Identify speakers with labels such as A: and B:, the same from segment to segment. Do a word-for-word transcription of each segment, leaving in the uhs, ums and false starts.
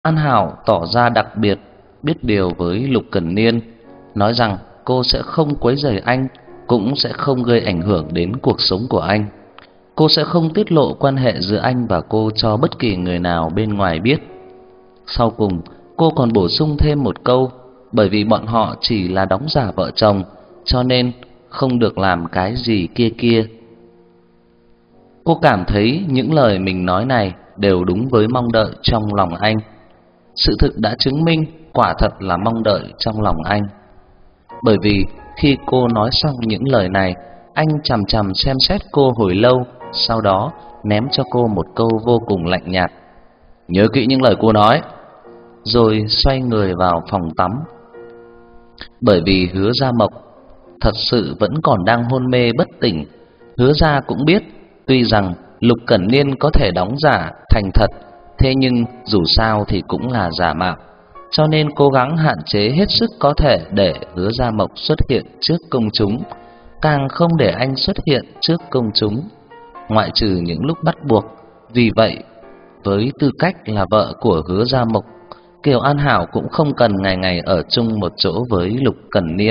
A: An Hảo tỏ ra đặc biệt biết điều với Lục Cẩn Niên, nói rằng cô sẽ không quấy rầy anh, cũng sẽ không gây ảnh hưởng đến cuộc sống của anh. Cô sẽ không tiết lộ quan hệ giữa anh và cô cho bất kỳ người nào bên ngoài biết. Sau cùng, cô còn bổ sung thêm một câu, bởi vì bọn họ chỉ là đóng giả vợ chồng, cho nên không được làm cái gì kia kia. Cô cảm thấy những lời mình nói này đều đúng với mong đợi trong lòng anh. Sự thực đã chứng minh quả thật là mong đợi trong lòng anh. Bởi vì khi cô nói xong những lời này, anh chằm chằm xem xét cô hồi lâu, sau đó ném cho cô một câu vô cùng lạnh nhạt: "Nhớ kỹ những lời cô nói." Rồi xoay người vào phòng tắm. Bởi vì Hứa Gia Mộc thật sự vẫn còn đang hôn mê bất tỉnh, Hứa Gia cũng biết, tuy rằng Lục Cẩn Niên có thể đóng giả thành thật, thế nhưng dù sao thì cũng là giả mạo, cho nên cố gắng hạn chế hết sức có thể để Hứa Gia Mộc xuất hiện trước công chúng, càng không để anh xuất hiện trước công chúng, ngoại trừ những lúc bắt buộc. Vì vậy, với tư cách là vợ của Hứa Gia Mộc, Kiều An Hảo cũng không cần ngày ngày ở chung một chỗ với Lục Cẩn Niên.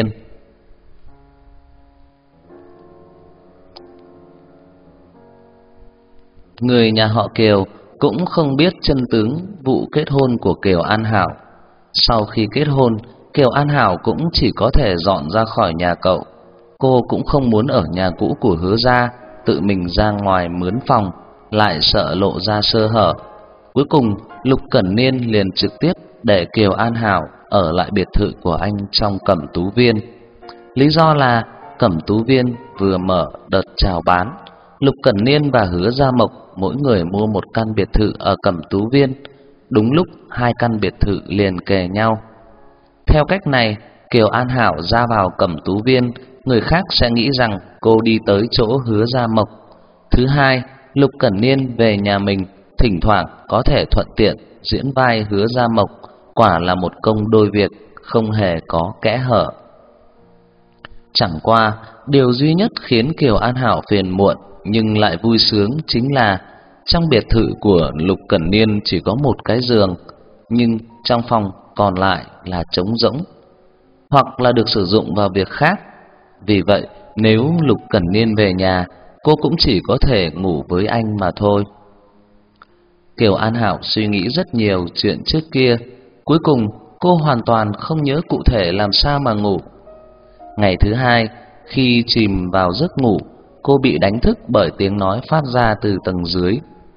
A: Người nhà họ Kiều cũng không biết chân tướng vụ kết hôn của Kiều An Hảo. Sau khi kết hôn, Kiều An Hảo cũng chỉ có thể dọn ra khỏi nhà cậu. Cô cũng không muốn ở nhà cũ của Hứa Gia, tự mình ra ngoài mướn phòng, lại sợ lộ ra sơ hở. Cuối cùng, Lục Cẩn Niên liền trực tiếp để Kiều An Hảo ở lại biệt thự của anh trong Cẩm Tú Viên. Lý do là Cẩm Tú Viên vừa mở đợt chào bán, Lục Cẩn Niên và Hứa Gia Mộc mỗi người mua một căn biệt thự ở Cẩm Tú Viên. Đúng lúc hai căn biệt thự liền kề nhau. Theo cách này, Kiều An Hảo ra vào Cẩm Tú Viên, người khác sẽ nghĩ rằng cô đi tới chỗ Hứa Gia Mộc. Thứ hai, Lục Cẩn Niên về nhà mình, thỉnh thoảng có thể thuận tiện diễn vai Hứa Gia Mộc, quả là một công đôi việc, không hề có kẽ hở. Chẳng qua, điều duy nhất khiến Kiều An Hảo phiền muộn nhưng lại vui sướng chính là trong biệt thự của Lục Cẩn Niên chỉ có một cái giường, nhưng trong phòng còn lại là trống rỗng, hoặc là được sử dụng vào việc khác. Vì vậy, nếu Lục Cẩn Niên về nhà, cô cũng chỉ có thể ngủ với anh mà thôi. Kiều An Hảo suy nghĩ rất nhiều chuyện trước kia, cuối cùng cô hoàn toàn không nhớ cụ thể làm sao mà ngủ. Ngày thứ hai, khi chìm vào giấc ngủ, cô bị đánh thức bởi tiếng nói phát ra từ tầng dưới.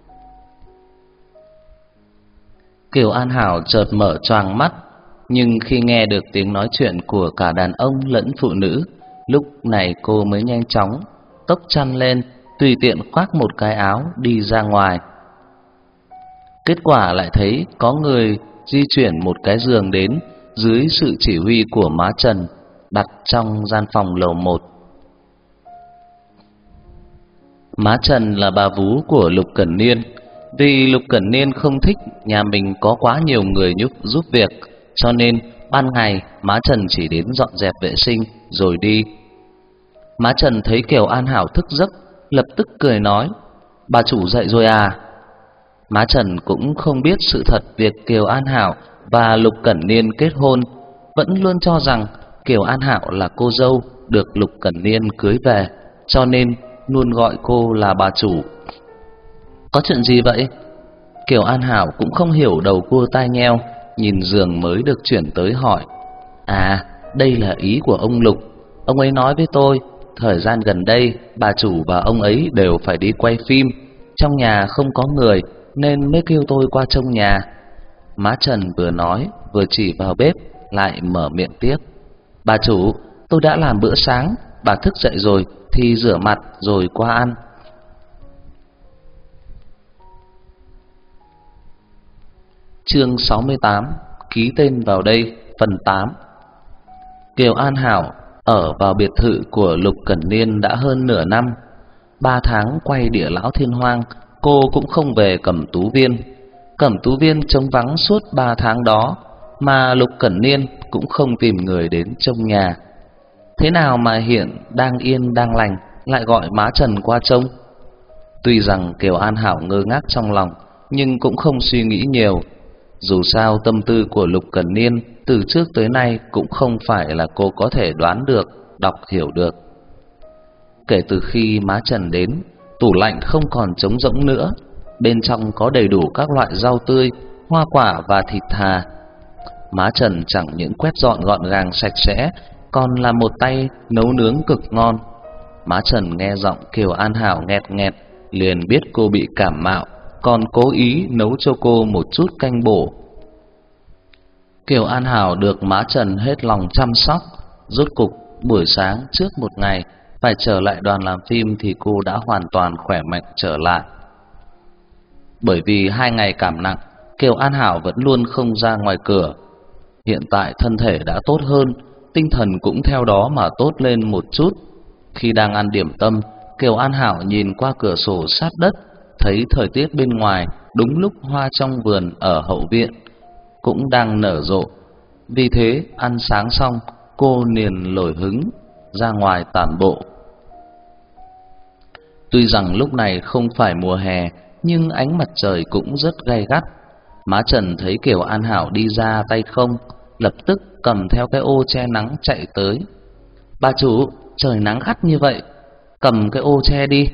A: Kiều An Hảo chợt mở choàng mắt, nhưng khi nghe được tiếng nói chuyện của cả đàn ông lẫn phụ nữ, lúc này cô mới nhanh chóng tốc chăn lên, tùy tiện khoác một cái áo đi ra ngoài. Kết quả lại thấy có người di chuyển một cái giường đến dưới sự chỉ huy của má Trần, đặt trong gian phòng lầu một. Má Trần là bà vú của Lục Cẩn Niên. Vì Lục Cẩn Niên không thích nhà mình có quá nhiều người giúp giúp việc, cho nên ban ngày má Trần chỉ đến dọn dẹp vệ sinh rồi đi. Má Trần thấy Kiều An Hảo thức giấc, lập tức cười nói: "Bà chủ dậy rồi à?" Má Trần cũng không biết sự thật việc Kiều An Hảo và Lục Cẩn Niên kết hôn, vẫn luôn cho rằng Kiều An Hảo là cô dâu được Lục Cẩn Niên cưới về, cho nên luôn gọi cô là bà chủ. "Có chuyện gì vậy?" Kiều An Hảo cũng không hiểu, đầu cua tai nheo, nhìn giường mới được chuyển tới hỏi: "À, đây là ý của ông Lục. Ông ấy nói với tôi, thời gian gần đây bà chủ và ông ấy đều phải đi quay phim, trong nhà không có người nên mới kêu tôi qua trông nhà." Má Trần vừa nói vừa chỉ vào bếp, lại mở miệng tiếp: "Bà chủ, tôi đã làm bữa sáng, bà thức dậy rồi thì rửa mặt rồi qua ăn." Chương sáu mươi tám, ký tên vào đây, phần tám. Kiều An Hảo ở vào biệt thự của Lục Cẩn Niên đã hơn nửa năm. Ba tháng quay Địa Lão Thiên Hoang, cô cũng không về Cẩm Tú Viên. Cẩm Tú Viên trống vắng suốt ba tháng đó, mà Lục Cẩn Niên cũng không tìm người đến trông nhà. Thế nào mà hiện đang yên đang lành lại gọi má Trần qua trông? Tuy rằng Kiều An Hảo ngơ ngác trong lòng, nhưng cũng không suy nghĩ nhiều. Dù sao tâm tư của Lục Cẩn Niên từ trước tới nay cũng không phải là cô có thể đoán được, đọc hiểu được. Kể từ khi má Trần đến, tủ lạnh không còn trống rỗng nữa, bên trong có đầy đủ các loại rau tươi, hoa quả và thịt thà. Má Trần chẳng những quét dọn gọn gàng sạch sẽ, còn là một tay nấu nướng cực ngon. Má Trần nghe giọng Kiều An Hảo nghẹt nghẹt, liền biết cô bị cảm mạo, còn cố ý nấu cho cô một chút canh bổ. Kiều An Hảo được má Trần hết lòng chăm sóc. Rốt cục buổi sáng trước một ngày phải trở lại đoàn làm phim thì cô đã hoàn toàn khỏe mạnh trở lại. Bởi vì hai ngày cảm nặng, Kiều An Hảo vẫn luôn không ra ngoài cửa. Hiện tại thân thể đã tốt hơn, tinh thần cũng theo đó mà tốt lên một chút. Khi đang ăn điểm tâm, Kiều An Hảo nhìn qua cửa sổ sát đất, thấy thời tiết bên ngoài đúng lúc hoa trong vườn ở hậu viện cũng đang nở rộ. Vì thế ăn sáng xong, cô liền nổi hứng ra ngoài tản bộ. Tuy rằng lúc này không phải mùa hè, nhưng ánh mặt trời cũng rất gay gắt. Má Trần thấy Kiều An Hảo đi ra tay không, lập tức cầm theo cái ô che nắng chạy tới. "Bà chủ, trời nắng gắt như vậy, cầm cái ô che đi."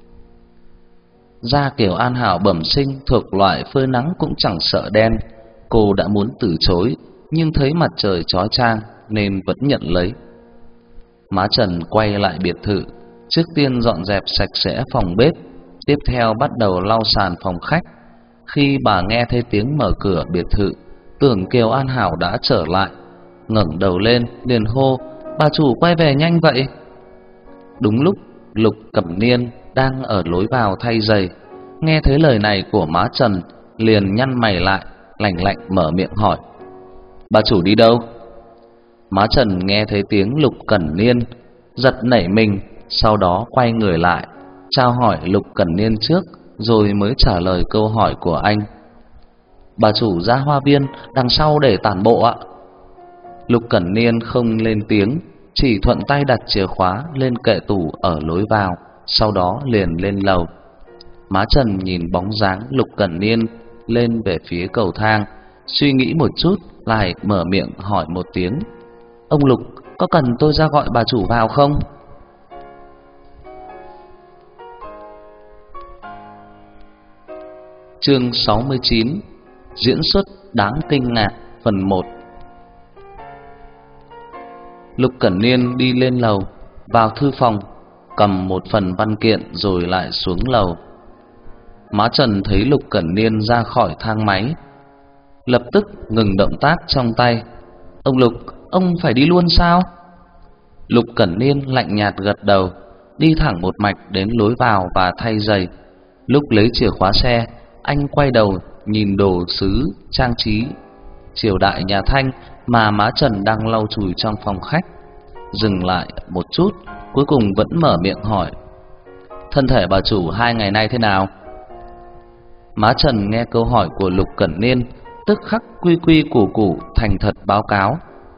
A: Da Kiều An Hảo bẩm sinh thuộc loại phơi nắng cũng chẳng sợ đen. Cô đã muốn từ chối, nhưng thấy mặt trời chói chang nên vẫn nhận lấy. Má Trần quay lại biệt thự, trước tiên dọn dẹp sạch sẽ phòng bếp, tiếp theo bắt đầu lau sàn phòng khách. Khi bà nghe thấy tiếng mở cửa biệt thự, tưởng Kiều An Hảo đã trở lại, ngẩng đầu lên liền hô: "Bà chủ quay về nhanh vậy." Đúng lúc Lục Cẩm Niên đang ở lối vào thay giày, nghe thấy lời này của má Trần liền nhăn mày lại, lạnh lạnh mở miệng hỏi: "Bà chủ đi đâu?" Má Trần nghe thấy tiếng Lục Cẩn Niên, giật nảy mình, sau đó quay người lại, chào hỏi Lục Cẩn Niên trước, rồi mới trả lời câu hỏi của anh. "Bà chủ ra hoa viên đằng sau để tản bộ ạ." Lục Cẩn Niên không lên tiếng, chỉ thuận tay đặt chìa khóa lên kệ tủ ở lối vào, sau đó liền lên lầu. Má Trần nhìn bóng dáng Lục Cẩn Niên lên về phía cầu thang, suy nghĩ một chút lại mở miệng hỏi một tiếng: "Ông Lục, có cần tôi ra gọi bà chủ vào không?" Chương sáu mươi chín: Diễn xuất đáng kinh ngạc phần một. Lục Cẩn Niên đi lên lầu, vào thư phòng, cầm một phần văn kiện rồi lại xuống lầu. Má Trần thấy Lục Cẩn Niên ra khỏi thang máy, lập tức ngừng động tác trong tay. "Ông Lục, ông phải đi luôn sao?" Lục Cẩn Niên lạnh nhạt gật đầu, đi thẳng một mạch đến lối vào và thay giày. Lúc lấy chìa khóa xe, anh quay đầu nhìn đồ sứ trang trí triều đại nhà Thanh mà má Trần đang lau chùi trong phòng khách, dừng lại một chút, cuối cùng vẫn mở miệng hỏi: "Thân thể bà chủ hai ngày nay thế nào?" Má Trần nghe câu hỏi của Lục Cẩn Niên, tức khắc quy quy củ củ thành thật báo cáo: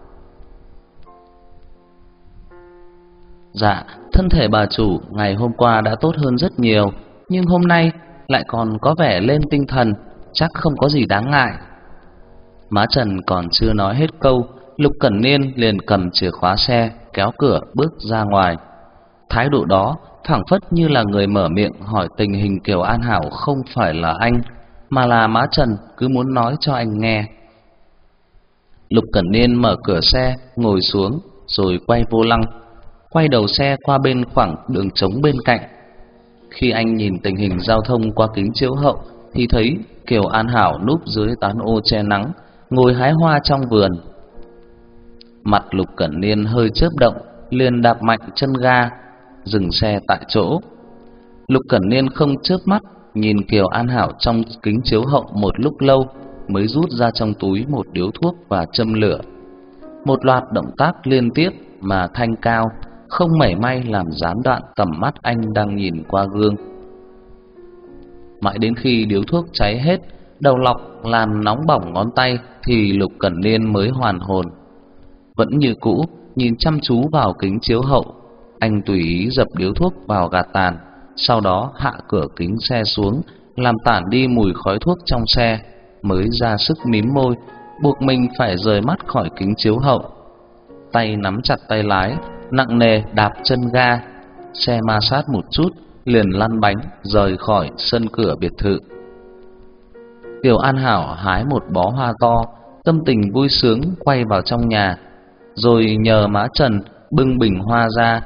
A: "Dạ, thân thể bà chủ ngày hôm qua đã tốt hơn rất nhiều, nhưng hôm nay lại còn có vẻ lên tinh thần, chắc không có gì đáng ngại." Má Trần còn chưa nói hết câu, Lục Cẩn Niên liền cầm chìa khóa xe, kéo cửa bước ra ngoài. Thái độ đó phảng phất như là người mở miệng hỏi tình hình Kiều An Hảo không phải là anh, mà là má Trần cứ muốn nói cho anh nghe. Lục Cẩn Niên mở cửa xe, ngồi xuống, rồi quay vô lăng, quay đầu xe qua bên khoảng đường trống bên cạnh. Khi anh nhìn tình hình giao thông qua kính chiếu hậu thì thấy Kiều An Hảo núp dưới tán ô che nắng, ngồi hái hoa trong vườn. Mặt Lục Cẩn Niên hơi chớp động, liền đạp mạnh chân ga, dừng xe tại chỗ. Lục Cẩn Niên không chớp mắt nhìn Kiều An Hảo trong kính chiếu hậu một lúc lâu, mới rút ra trong túi một điếu thuốc và châm lửa. Một loạt động tác liên tiếp mà thanh cao, không mảy may làm gián đoạn tầm mắt anh đang nhìn qua gương. Mãi đến khi điếu thuốc cháy hết, đầu lọc làm nóng bỏng ngón tay thì Lục Cẩn Niên mới hoàn hồn. Vẫn như cũ, nhìn chăm chú vào kính chiếu hậu, anh tùy ý dập điếu thuốc vào gạt tàn, sau đó hạ cửa kính xe xuống, làm tản đi mùi khói thuốc trong xe. mới ra sức mím môi, buộc mình phải rời mắt khỏi kính chiếu hậu. Tay nắm chặt tay lái, nặng nề đạp chân ga. Xe ma sát một chút, liền lăn bánh rời khỏi sân cửa biệt thự. Kiều An Hảo hái một bó hoa to, tâm tình vui sướng quay vào trong nhà, rồi nhờ má Trần bưng bình hoa ra.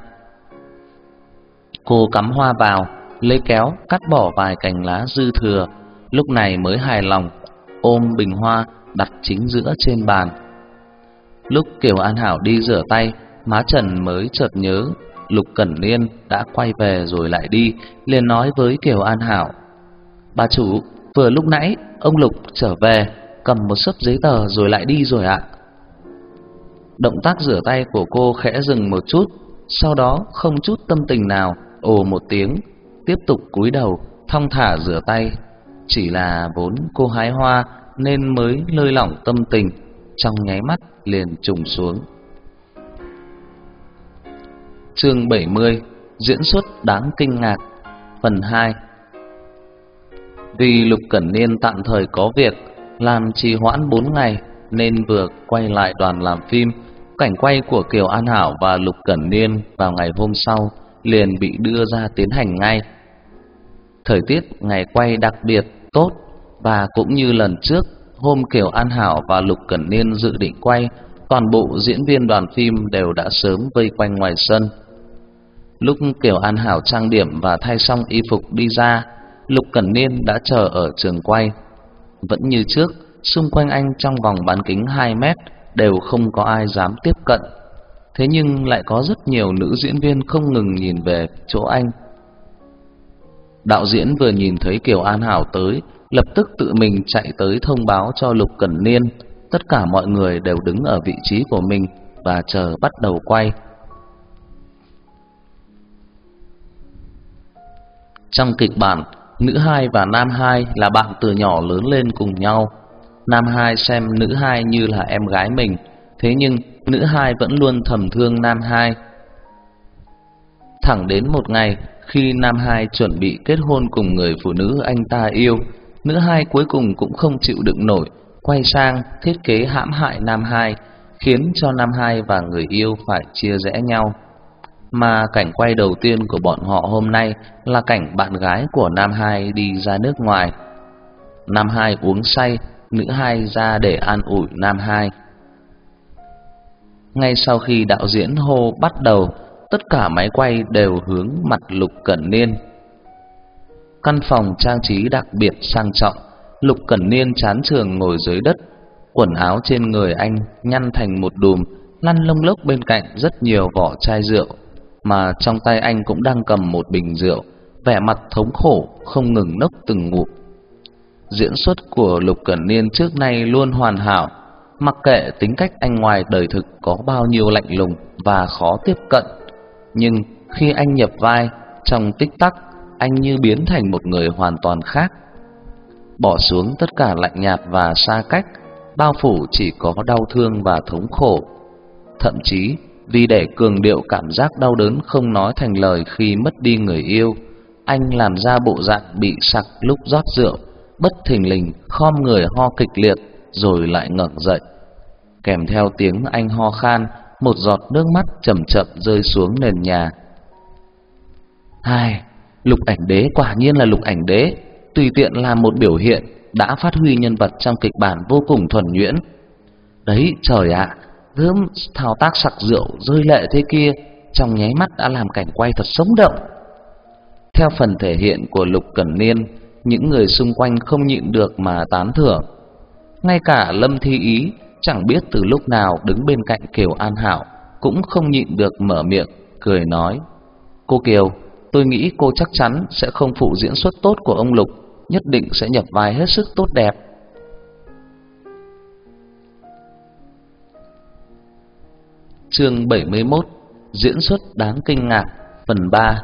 A: Cô cắm hoa vào, lấy kéo cắt bỏ vài cành lá dư thừa, lúc này mới hài lòng ôm bình hoa đặt chính giữa trên bàn. Lúc Kiều An Hảo đi rửa tay, má Trần mới chợt nhớ Lục Cẩn Niên đã quay về rồi lại đi, liền nói với Kiều An Hảo: "Bà chủ, vừa lúc nãy ông Lục trở về, cầm một xấp giấy tờ rồi lại đi rồi ạ." Động tác rửa tay của cô khẽ dừng một chút, sau đó không chút tâm tình nào ồ một tiếng, tiếp tục cúi đầu thong thả rửa tay. Chỉ là vốn cô hái hoa nên mới lơi lỏng tâm tình, trong nháy mắt liền trùng xuống. Chương bảy mươi: Diễn xuất đáng kinh ngạc, phần hai. Vì Lục Cẩn Niên tạm thời có việc làm trì hoãn bốn ngày, nên vừa quay lại đoàn làm phim, cảnh quay của Kiều An Hảo và Lục Cẩn Niên vào ngày hôm sau liền bị đưa ra tiến hành ngay. Thời tiết ngày quay đặc biệt tốt, và cũng như lần trước, hôm Kiều An Hảo và Lục Cẩn Niên dự định quay, toàn bộ diễn viên đoàn phim đều đã sớm vây quanh ngoài sân. Lúc Kiều An Hảo trang điểm và thay xong y phục đi ra, Lục Cẩn Niên đã chờ ở trường quay. Vẫn như trước, xung quanh anh trong vòng bán kính hai mét đều không có ai dám tiếp cận. Thế nhưng lại có rất nhiều nữ diễn viên không ngừng nhìn về chỗ anh. Đạo diễn vừa nhìn thấy Kiều An Hảo tới, lập tức tự mình chạy tới thông báo cho Lục Cẩn Niên. Tất cả mọi người đều đứng ở vị trí của mình và chờ bắt đầu quay. Trong kịch bản, nữ hai và nam hai là bạn từ nhỏ lớn lên cùng nhau. Nam hai xem nữ hai như là em gái mình, thế nhưng nữ hai vẫn luôn thầm thương nam hai. Thẳng đến một ngày, khi nam hai chuẩn bị kết hôn cùng người phụ nữ anh ta yêu, nữ hai cuối cùng cũng không chịu đựng nổi, quay sang thiết kế hãm hại nam hai, khiến cho nam hai và người yêu phải chia rẽ nhau. Mà cảnh quay đầu tiên của bọn họ hôm nay là cảnh bạn gái của nam hai đi ra nước ngoài. Nam hai uống say, nữ hai ra để an ủi nam hai. Ngay sau khi đạo diễn hô bắt đầu, tất cả máy quay đều hướng mặt Lục Cẩn Niên. Căn phòng trang trí đặc biệt sang trọng, Lục Cẩn Niên chán chường ngồi dưới đất, quần áo trên người anh nhăn thành một đùm, lăn lông lốc bên cạnh rất nhiều vỏ chai rượu, mà trong tay anh cũng đang cầm một bình rượu, vẻ mặt thống khổ không ngừng nốc từng ngụm. Diễn xuất của Lục Cẩn Niên trước nay luôn hoàn hảo, mặc kệ tính cách anh ngoài đời thực có bao nhiêu lạnh lùng và khó tiếp cận, nhưng khi anh nhập vai, trong tích tắc anh như biến thành một người hoàn toàn khác. Bỏ xuống tất cả lạnh nhạt và xa cách, bao phủ chỉ có đau thương và thống khổ. Thậm chí vì để cường điệu cảm giác đau đớn không nói thành lời khi mất đi người yêu, anh làm ra bộ dạng bị sặc lúc rót rượu, bất thình lình khom người ho kịch liệt rồi lại ngẩng dậy. Kèm theo tiếng anh ho khan, một giọt nước mắt chậm chậm rơi xuống nền nhà. Hai, Lục Ảnh Đế quả nhiên là Lục Ảnh Đế, tùy tiện làm một biểu hiện đã phát huy nhân vật trong kịch bản vô cùng thuần nhuyễn. Đấy trời ạ, à, gớm thao tác sặc rượu rơi lệ thế kia, trong nháy mắt đã làm cảnh quay thật sống động. Theo phần thể hiện của Lục Cẩn Niên, những người xung quanh không nhịn được mà tán thưởng. Ngay cả Lâm Thi Ý chẳng biết từ lúc nào đứng bên cạnh Kiều An Hảo cũng không nhịn được mở miệng cười nói: "Cô Kiều, tôi nghĩ cô chắc chắn sẽ không phụ diễn xuất tốt của ông Lục, nhất định sẽ nhập vai hết sức tốt đẹp." Chương bảy mươi mốt: Diễn xuất đáng kinh ngạc, phần ba.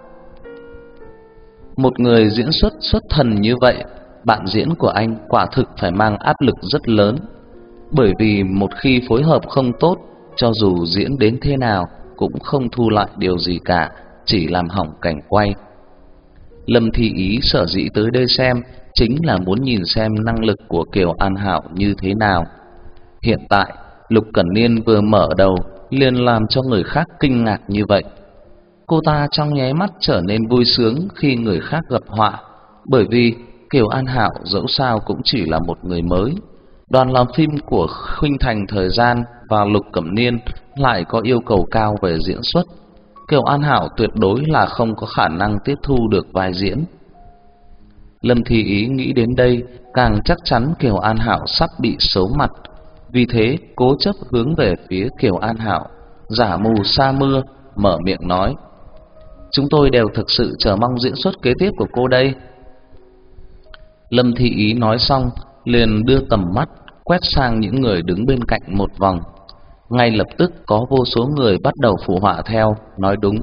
A: Một người diễn xuất xuất thần như vậy, bạn diễn của anh quả thực phải mang áp lực rất lớn. Bởi vì một khi phối hợp không tốt, cho dù diễn đến thế nào cũng không thu lại điều gì cả, chỉ làm hỏng cảnh quay. Lâm Thi Ý sở dĩ tới đây xem chính là muốn nhìn xem năng lực của Kiều An Hảo như thế nào. Hiện tại, Lục Cẩn Niên vừa mở đầu liền làm cho người khác kinh ngạc như vậy. Cô ta trong nháy mắt trở nên vui sướng khi người khác gặp họa, bởi vì Kiều An Hảo dẫu sao cũng chỉ là một người mới. Đoàn làm phim của Khuynh Thành Thời Gian và Lục Cẩm Niên lại có yêu cầu cao về diễn xuất. Kiều An Hảo tuyệt đối là không có khả năng tiếp thu được vai diễn. Lâm Thi Ý nghĩ đến đây, càng chắc chắn Kiều An Hảo sắp bị xấu mặt, vì thế cố chấp hướng về phía Kiều An Hảo, giả mù sa mưa, mở miệng nói: "Chúng tôi đều thực sự chờ mong diễn xuất kế tiếp của cô đây." Lâm Thi Ý nói xong, liền đưa tầm mắt quét sang những người đứng bên cạnh một vòng. Ngay lập tức có vô số người bắt đầu phụ họa theo, nói đúng.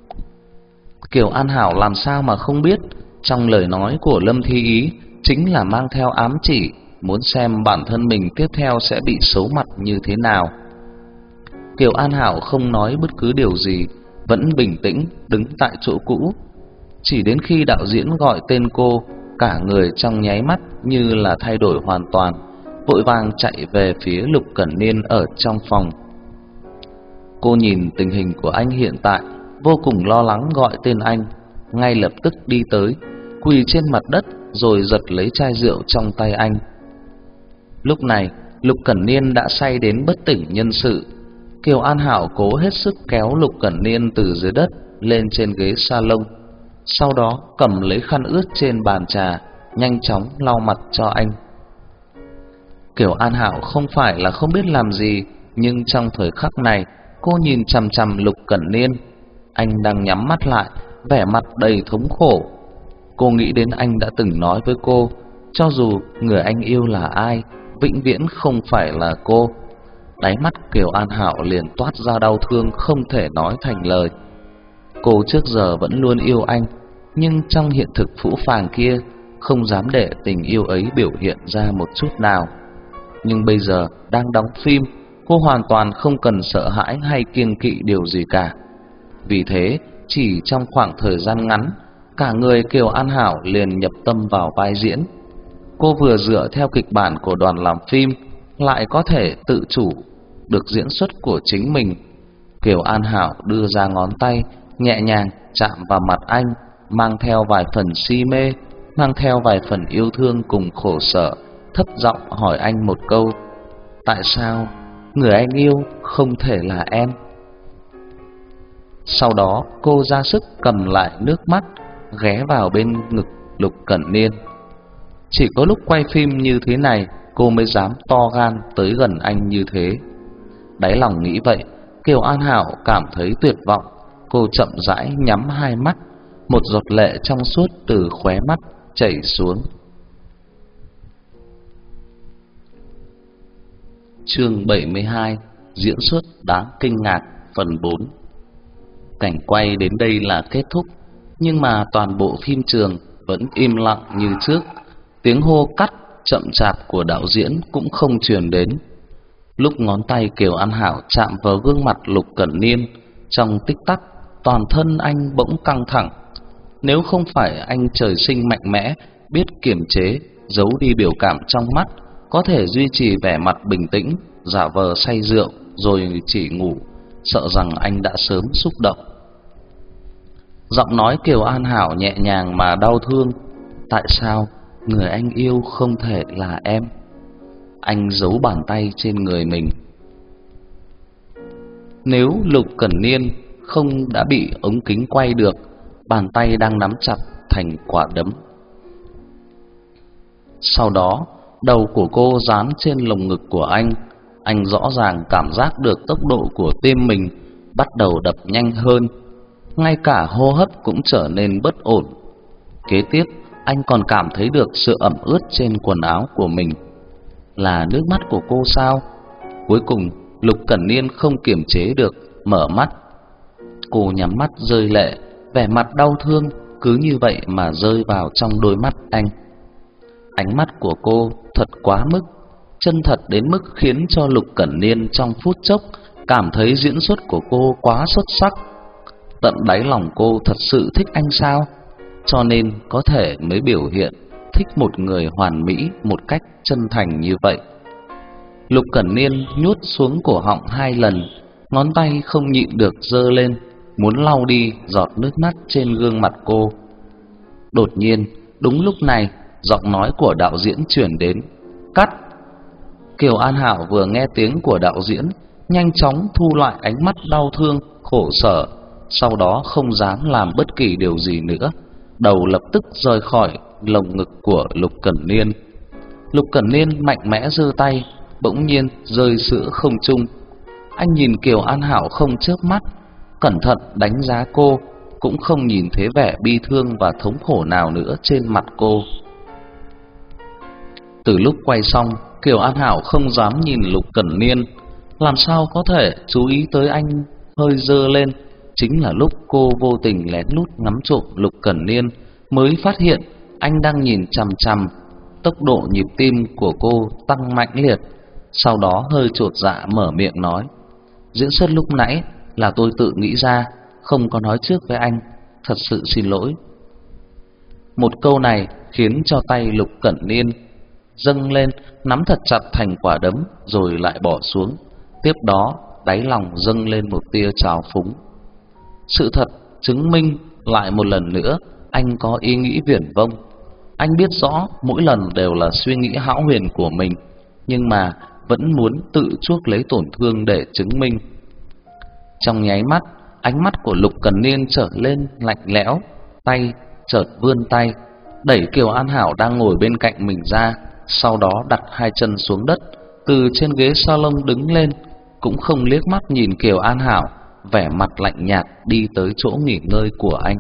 A: Kiều An Hảo làm sao mà không biết, trong lời nói của Lâm Thi Ý chính là mang theo ám chỉ, muốn xem bản thân mình tiếp theo sẽ bị xấu mặt như thế nào. Kiều An Hảo không nói bất cứ điều gì, vẫn bình tĩnh đứng tại chỗ cũ. Chỉ đến khi đạo diễn gọi tên cô, cả người trong nháy mắt như là thay đổi hoàn toàn, vội vàng chạy về phía Lục Cẩn Niên ở trong phòng. Cô nhìn tình hình của anh hiện tại, vô cùng lo lắng gọi tên anh, ngay lập tức đi tới, quỳ trên mặt đất rồi giật lấy chai rượu trong tay anh. Lúc này, Lục Cẩn Niên đã say đến bất tỉnh nhân sự. Kiều An Hảo cố hết sức kéo Lục Cẩn Niên từ dưới đất lên trên ghế salon, sau đó cầm lấy khăn ướt trên bàn trà, nhanh chóng lau mặt cho anh. Kiều An Hảo không phải là không biết làm gì, nhưng trong thời khắc này, cô nhìn chằm chằm Lục Cẩn Niên. Anh đang nhắm mắt lại, vẻ mặt đầy thống khổ. Cô nghĩ đến anh đã từng nói với cô, cho dù người anh yêu là ai, vĩnh viễn không phải là cô. Đáy mắt Kiều An Hảo liền toát ra đau thương không thể nói thành lời. Cô trước giờ vẫn luôn yêu anh, nhưng trong hiện thực phũ phàng kia, không dám để tình yêu ấy biểu hiện ra một chút nào. Nhưng bây giờ đang đóng phim, cô hoàn toàn không cần sợ hãi hay kiêng kỵ điều gì cả. Vì thế, chỉ trong khoảng thời gian ngắn, cả người Kiều An Hảo liền nhập tâm vào vai diễn. Cô vừa dựa theo kịch bản của đoàn làm phim, lại có thể tự chủ được diễn xuất của chính mình. Kiều An Hảo đưa ra ngón tay, nhẹ nhàng chạm vào mặt anh, mang theo vài phần si mê, mang theo vài phần yêu thương cùng khổ sở, thấp giọng hỏi anh một câu: "Tại sao người anh yêu không thể là em?" Sau đó cô ra sức cầm lại nước mắt, ghé vào bên ngực Lục Cẩn Niên. Chỉ có lúc quay phim như thế này, cô mới dám to gan tới gần anh như thế. Đáy lòng nghĩ vậy, Kiều An Hảo cảm thấy tuyệt vọng. Cô chậm rãi nhắm hai mắt, một giọt lệ trong suốt từ khóe mắt chảy xuống. Chương bảy mươi hai: Diễn xuất đáng kinh ngạc phần bốn. Cảnh quay đến đây là kết thúc, nhưng mà toàn bộ phim trường vẫn im lặng như trước. Tiếng hô cắt chậm chạp của đạo diễn cũng không truyền đến. Lúc ngón tay Kiều An Hảo chạm vào gương mặt Lục Cẩn Niên, trong tích tắc toàn thân anh bỗng căng thẳng. Nếu không phải anh trời sinh mạnh mẽ, biết kiềm chế, giấu đi biểu cảm trong mắt, có thể duy trì vẻ mặt bình tĩnh, giả vờ say rượu rồi chỉ ngủ, sợ rằng anh đã sớm xúc động. Giọng nói Kiều An Hảo nhẹ nhàng mà đau thương: "Tại sao người anh yêu không thể là em?" Anh giấu bàn tay trên người mình. Nếu Lục Cẩn Niên không đã bị ống kính quay được, bàn tay đang nắm chặt thành quả đấm. Sau đó, đầu của cô dán trên lồng ngực của anh. Anh rõ ràng cảm giác được tốc độ của tim mình bắt đầu đập nhanh hơn, ngay cả hô hấp cũng trở nên bất ổn. Kế tiếp, anh còn cảm thấy được sự ẩm ướt trên quần áo của mình. Là nước mắt của cô sao? Cuối cùng, Lục Cẩn Niên không kiềm chế được, mở mắt. Cô nhắm mắt rơi lệ, vẻ mặt đau thương cứ như vậy mà rơi vào trong đôi mắt anh. Ánh mắt của cô thật quá mức, chân thật đến mức khiến cho Lục Cẩn Niên trong phút chốc cảm thấy diễn xuất của cô quá xuất sắc. Tận đáy lòng cô thật sự thích anh sao? Cho nên có thể mới biểu hiện thích một người hoàn mỹ một cách chân thành như vậy. Lục Cẩn Niên nhút xuống cổ họng hai lần, ngón tay không nhịn được giơ lên, muốn lau đi giọt nước mắt trên gương mặt cô. Đột nhiên, đúng lúc này, giọng nói của đạo diễn truyền đến: "Cắt!" Kiều An Hảo vừa nghe tiếng của đạo diễn, nhanh chóng thu lại ánh mắt đau thương, khổ sở, sau đó không dám làm bất kỳ điều gì nữa, đầu lập tức rời khỏi lồng ngực của Lục Cẩn Niên. Lục Cẩn Niên mạnh mẽ giơ tay, bỗng nhiên rơi sữa không trung. Anh nhìn Kiều An Hảo không chớp mắt, cẩn thận đánh giá cô, cũng không nhìn thấy vẻ bi thương và thống khổ nào nữa trên mặt cô. Từ lúc quay xong, Kiều An Hảo không dám nhìn Lục Cẩn Niên, làm sao có thể chú ý tới anh hơi dơ lên. Chính là lúc cô vô tình lén lút ngắm trộm Lục Cẩn Niên mới phát hiện anh đang nhìn chằm chằm. Tốc độ nhịp tim của cô tăng mạnh liệt, sau đó hơi chột dạ mở miệng nói: "Diễn xuất lúc nãy là tôi tự nghĩ ra, không có nói trước với anh, thật sự xin lỗi." Một câu này khiến cho tay Lục Cẩn Niên dâng lên, nắm thật chặt thành quả đấm rồi lại bỏ xuống. Tiếp đó, đáy lòng dâng lên một tia trào phúng. Sự thật chứng minh lại một lần nữa anh có ý nghĩ viển vông. Anh biết rõ mỗi lần đều là suy nghĩ hão huyền của mình, nhưng mà vẫn muốn tự chuốc lấy tổn thương để chứng minh. Trong nháy mắt, ánh mắt của Lục Cẩn Niên trở lên lạnh lẽo, tay chợt vươn tay đẩy Kiều An Hảo đang ngồi bên cạnh mình ra, sau đó đặt hai chân xuống đất, từ trên ghế salon đứng lên, cũng không liếc mắt nhìn Kiều An Hảo, vẻ mặt lạnh nhạt đi tới chỗ nghỉ ngơi của anh.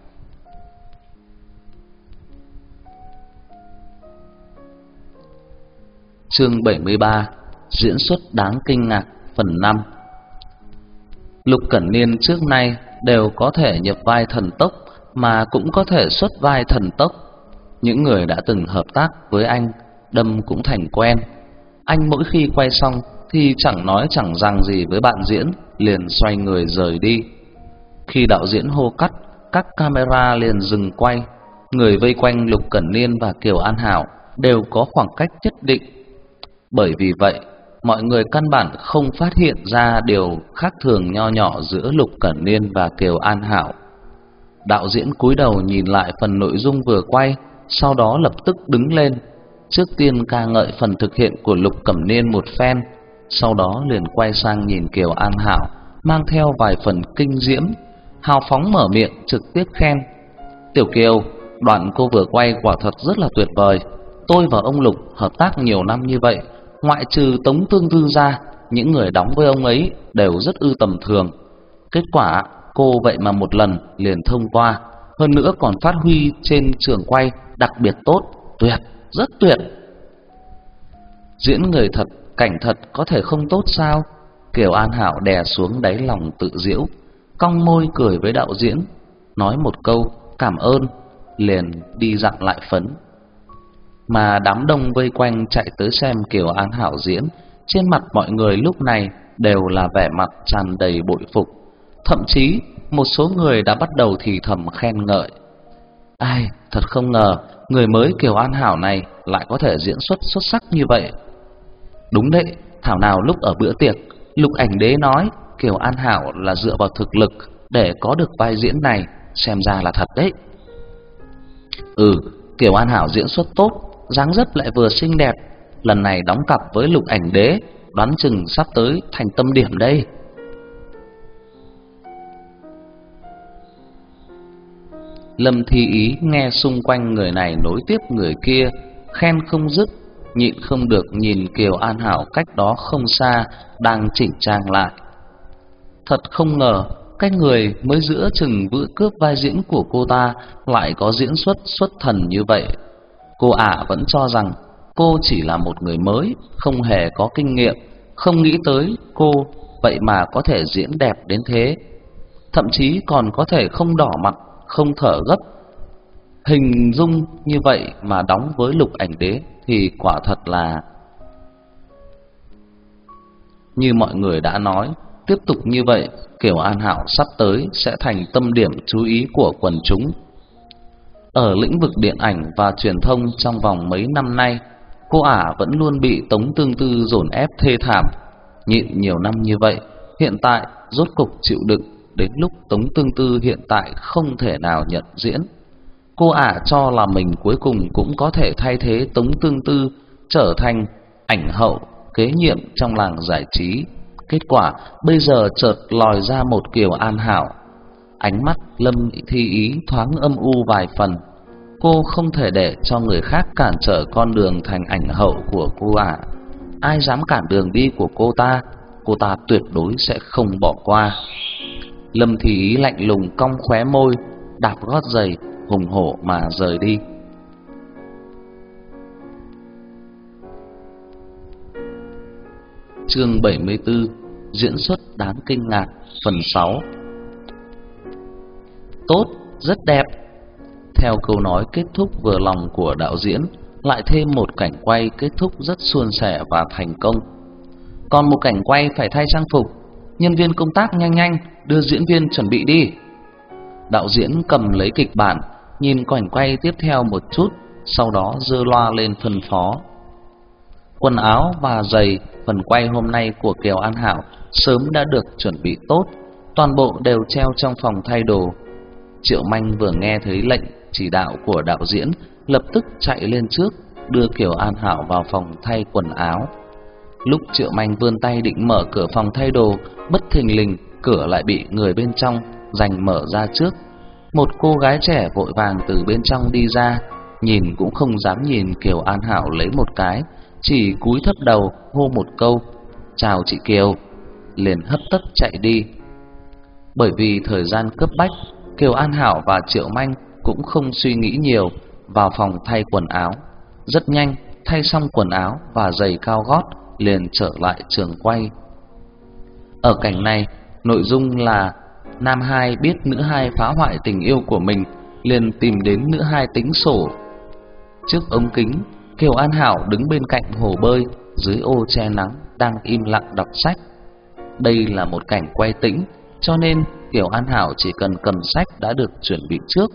A: Chương bảy mươi ba: Diễn xuất đáng kinh ngạc phần năm. Lục Cẩn Niên trước nay đều có thể nhập vai thần tốc, mà cũng có thể xuất vai thần tốc. Những người đã từng hợp tác với anh đâm cũng thành quen. Anh mỗi khi quay xong thì chẳng nói chẳng rằng gì với bạn diễn, liền xoay người rời đi. Khi đạo diễn hô cắt, các camera liền dừng quay. Người vây quanh Lục Cẩn Niên và Kiều An Hảo đều có khoảng cách nhất định. Bởi vì vậy, mọi người căn bản không phát hiện ra điều khác thường nho nhỏ giữa Lục Cẩn Niên và Kiều An Hảo. Đạo diễn cúi đầu nhìn lại phần nội dung vừa quay, sau đó lập tức đứng lên, trước tiên ca ngợi phần thực hiện của Lục Cẩn Niên một phen, sau đó liền quay sang nhìn Kiều An Hảo, mang theo vài phần kinh diễm, hào phóng mở miệng trực tiếp khen: "Tiểu Kiều, đoạn cô vừa quay quả thật rất là tuyệt vời. Tôi và ông Lục hợp tác nhiều năm như vậy, ngoại trừ Tống Tương Tư ra, những người đóng với ông ấy đều rất ư tầm thường. Kết quả cô vậy mà một lần liền thông qua, hơn nữa còn phát huy trên trường quay đặc biệt tốt, tuyệt, rất tuyệt." Diễn người thật, cảnh thật có thể không tốt sao? Kiều An Hảo đè xuống đáy lòng tự giễu, cong môi cười với đạo diễn, nói một câu cảm ơn, liền đi dặn lại phấn. Mà đám đông vây quanh chạy tới xem Kiều An Hảo diễn, trên mặt mọi người lúc này đều là vẻ mặt tràn đầy bội phục. Thậm chí một số người đã bắt đầu thì thầm khen ngợi: "Ai, thật không ngờ người mới Kiều An Hảo này lại có thể diễn xuất xuất sắc như vậy." Đúng đấy, thảo nào lúc ở bữa tiệc, Lục Ảnh Đế nói Kiều An Hảo là dựa vào thực lực để có được vai diễn này, xem ra là thật đấy. Ừ, Kiều An Hảo diễn xuất tốt, dáng dấp lại vừa xinh đẹp, lần này đóng cặp với Lục Ảnh Đế, đoán chừng sắp tới thành tâm điểm đây. Lâm Thi Ý nghe xung quanh người này nối tiếp người kia, khen không dứt, nhịn không được nhìn Kiều An Hảo cách đó không xa đang chỉnh trang lại. Thật không ngờ, cái người mới giữa chừng bữa cướp vai diễn của cô ta lại có diễn xuất xuất thần như vậy. Cô ả vẫn cho rằng cô chỉ là một người mới, không hề có kinh nghiệm, không nghĩ tới cô vậy mà có thể diễn đẹp đến thế, thậm chí còn có thể không đỏ mặt, không thở gấp. Hình dung như vậy mà đóng với Lục Ảnh Đế thì quả thật là... Như mọi người đã nói, tiếp tục như vậy, Kiều An Hảo sắp tới sẽ thành tâm điểm chú ý của quần chúng. Ở lĩnh vực điện ảnh và truyền thông trong vòng mấy năm nay, cô ả vẫn luôn bị Tống Tương Tư dồn ép thê thảm. Nhịn nhiều năm như vậy, hiện tại rốt cục chịu đựng, đến lúc Tống Tương Tư hiện tại không thể nào nhận diễn. Cô ả cho là mình cuối cùng cũng có thể thay thế Tống Tương Tư trở thành ảnh hậu kế nhiệm trong làng giải trí. Kết quả bây giờ chợt lòi ra một Kiều An Hảo. Ánh mắt Lâm Thi Ý thoáng âm u vài phần. Cô không thể để cho người khác cản trở con đường thành ảnh hậu của cô ả. Ai dám cản đường đi của cô ta, cô ta tuyệt đối sẽ không bỏ qua. Lâm Thi Ý lạnh lùng cong khóe môi, đạp gót giày hùng hổ mà rời đi. Chương bảy mươi tư, diễn xuất đáng kinh ngạc, phần sáu. Tốt, rất đẹp. Theo câu nói kết thúc vừa lòng của đạo diễn, lại thêm một cảnh quay kết thúc rất suôn sẻ và thành công. Còn một cảnh quay phải thay trang phục, nhân viên công tác nhanh nhanh đưa diễn viên chuẩn bị đi. Đạo diễn cầm lấy kịch bản, nhìn cảnh quay tiếp theo một chút, sau đó giơ loa lên phân phó. Quần áo và giày phần quay hôm nay của Kiều An Hảo sớm đã được chuẩn bị tốt, toàn bộ đều treo trong phòng thay đồ. Triệu Manh vừa nghe thấy lệnh chỉ đạo của đạo diễn, lập tức chạy lên trước, đưa Kiều An Hảo vào phòng thay quần áo. Lúc Triệu Manh vươn tay định mở cửa phòng thay đồ, bất thình lình cửa lại bị người bên trong giành mở ra trước. Một cô gái trẻ vội vàng từ bên trong đi ra, nhìn cũng không dám nhìn Kiều An Hảo lấy một cái, chỉ cúi thấp đầu hô một câu: "Chào chị Kiều", liền hấp tấp chạy đi. Bởi vì thời gian cấp bách, Kiều An Hảo và Triệu Manh cũng không suy nghĩ nhiều, vào phòng thay quần áo. Rất nhanh thay xong quần áo và giày cao gót, liền trở lại trường quay. Ở cảnh này, nội dung là nam hai biết nữ hai phá hoại tình yêu của mình, liền tìm đến nữ hai tính sổ. Trước ống kính, Kiều An Hảo đứng bên cạnh hồ bơi, dưới ô che nắng đang im lặng đọc sách. Đây là một cảnh quay tĩnh, cho nên Kiều An Hảo chỉ cần cầm sách đã được chuẩn bị trước.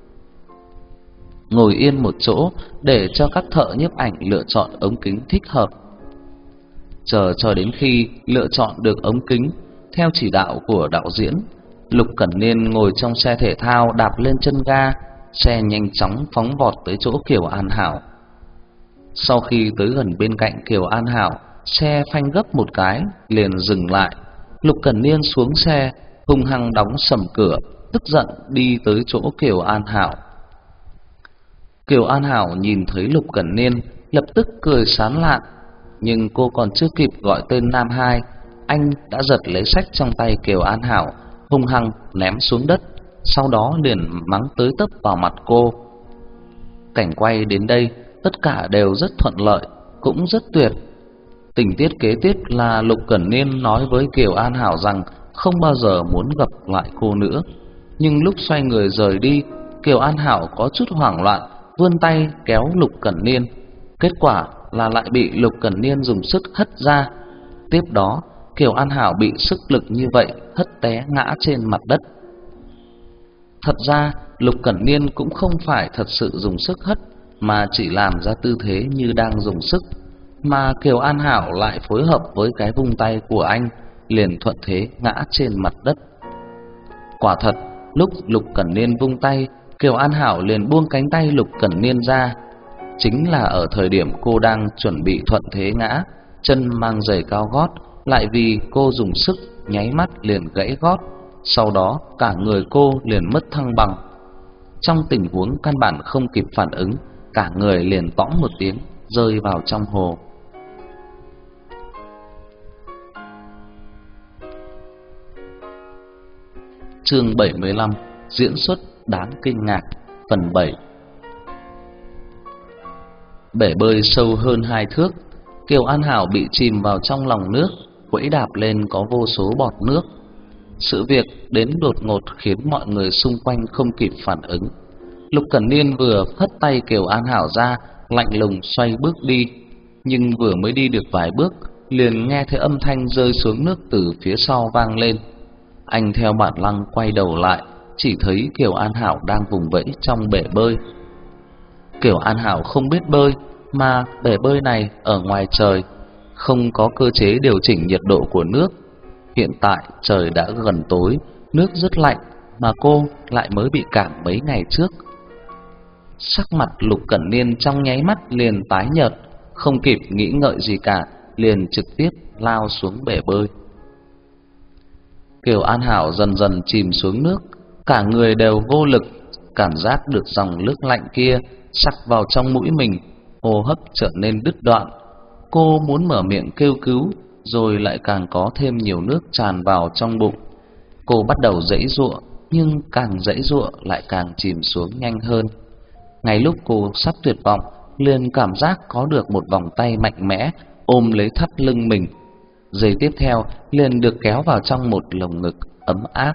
A: Ngồi yên một chỗ để cho các thợ nhiếp ảnh lựa chọn ống kính thích hợp. Chờ cho đến khi lựa chọn được ống kính, theo chỉ đạo của đạo diễn, Lục Cẩn Niên ngồi trong xe thể thao đạp lên chân ga, xe nhanh chóng phóng vọt tới chỗ Kiều An Hảo. Sau khi tới gần bên cạnh Kiều An Hảo, xe phanh gấp một cái, liền dừng lại. Lục Cẩn Niên xuống xe, hung hăng đóng sầm cửa, tức giận đi tới chỗ Kiều An Hảo. Kiều An Hảo nhìn thấy Lục Cẩn Niên, lập tức cười sán lạn, nhưng cô còn chưa kịp gọi tên nam hai, anh đã giật lấy sách trong tay Kiều An Hảo, hung hăng ném xuống đất, sau đó liền mắng tới tấp vào mặt cô. Cảnh quay đến đây, tất cả đều rất thuận lợi, cũng rất tuyệt. Tình tiết kế tiếp là Lục Cẩn Niên nói với Kiều An Hảo rằng không bao giờ muốn gặp lại cô nữa. Nhưng lúc xoay người rời đi, Kiều An Hảo có chút hoảng loạn, vươn tay kéo Lục Cẩn Niên. Kết quả là lại bị Lục Cẩn Niên dùng sức hất ra. Tiếp đó, Kiều An Hảo bị sức lực như vậy hất té ngã trên mặt đất. Thật ra, Lục Cẩn Niên cũng không phải thật sự dùng sức hất, mà chỉ làm ra tư thế như đang dùng sức, mà Kiều An Hảo lại phối hợp với cái vung tay của anh, liền thuận thế ngã trên mặt đất. Quả thật, lúc Lục Cẩn Niên vung tay, Kiều An Hảo liền buông cánh tay Lục Cẩn Niên ra. Chính là ở thời điểm cô đang chuẩn bị thuận thế ngã, chân mang giày cao gót, lại vì cô dùng sức nháy mắt liền gãy gót, sau đó cả người cô liền mất thăng bằng. Trong tình huống căn bản không kịp phản ứng, cả người liền tõng một tiếng rơi vào trong hồ. Chương bảy mươi lăm, diễn xuất đáng kinh ngạc, phần bảy. Bể bơi sâu hơn hai thước, Kiều An Hảo bị chìm vào trong lòng nước, quẫy đạp lên có vô số bọt nước. Sự việc đến đột ngột khiến mọi người xung quanh không kịp phản ứng. Lục Cẩn Niên vừa phất tay Kiều An Hảo ra, lạnh lùng xoay bước đi, nhưng vừa mới đi được vài bước, liền nghe thấy âm thanh rơi xuống nước từ phía sau vang lên. Anh theo bản năng quay đầu lại, chỉ thấy Kiều An Hảo đang vùng vẫy trong bể bơi. Kiều An Hảo không biết bơi, mà bể bơi này ở ngoài trời, không có cơ chế điều chỉnh nhiệt độ của nước. Hiện tại trời đã gần tối, nước rất lạnh, mà cô lại mới bị cảm mấy ngày trước. Sắc mặt Lục Cẩn Niên trong nháy mắt liền tái nhợt, không kịp nghĩ ngợi gì cả, liền trực tiếp lao xuống bể bơi. Kiều An Hảo dần dần chìm xuống nước, cả người đều vô lực, cảm giác được dòng nước lạnh kia sặc vào trong mũi mình, hô hấp trở nên đứt đoạn. Cô muốn mở miệng kêu cứu, rồi lại càng có thêm nhiều nước tràn vào trong bụng. Cô bắt đầu giãy giụa, nhưng càng giãy giụa lại càng chìm xuống nhanh hơn. Ngay lúc cô sắp tuyệt vọng, liền cảm giác có được một vòng tay mạnh mẽ ôm lấy thắt lưng mình. Giây tiếp theo, liền được kéo vào trong một lồng ngực ấm áp.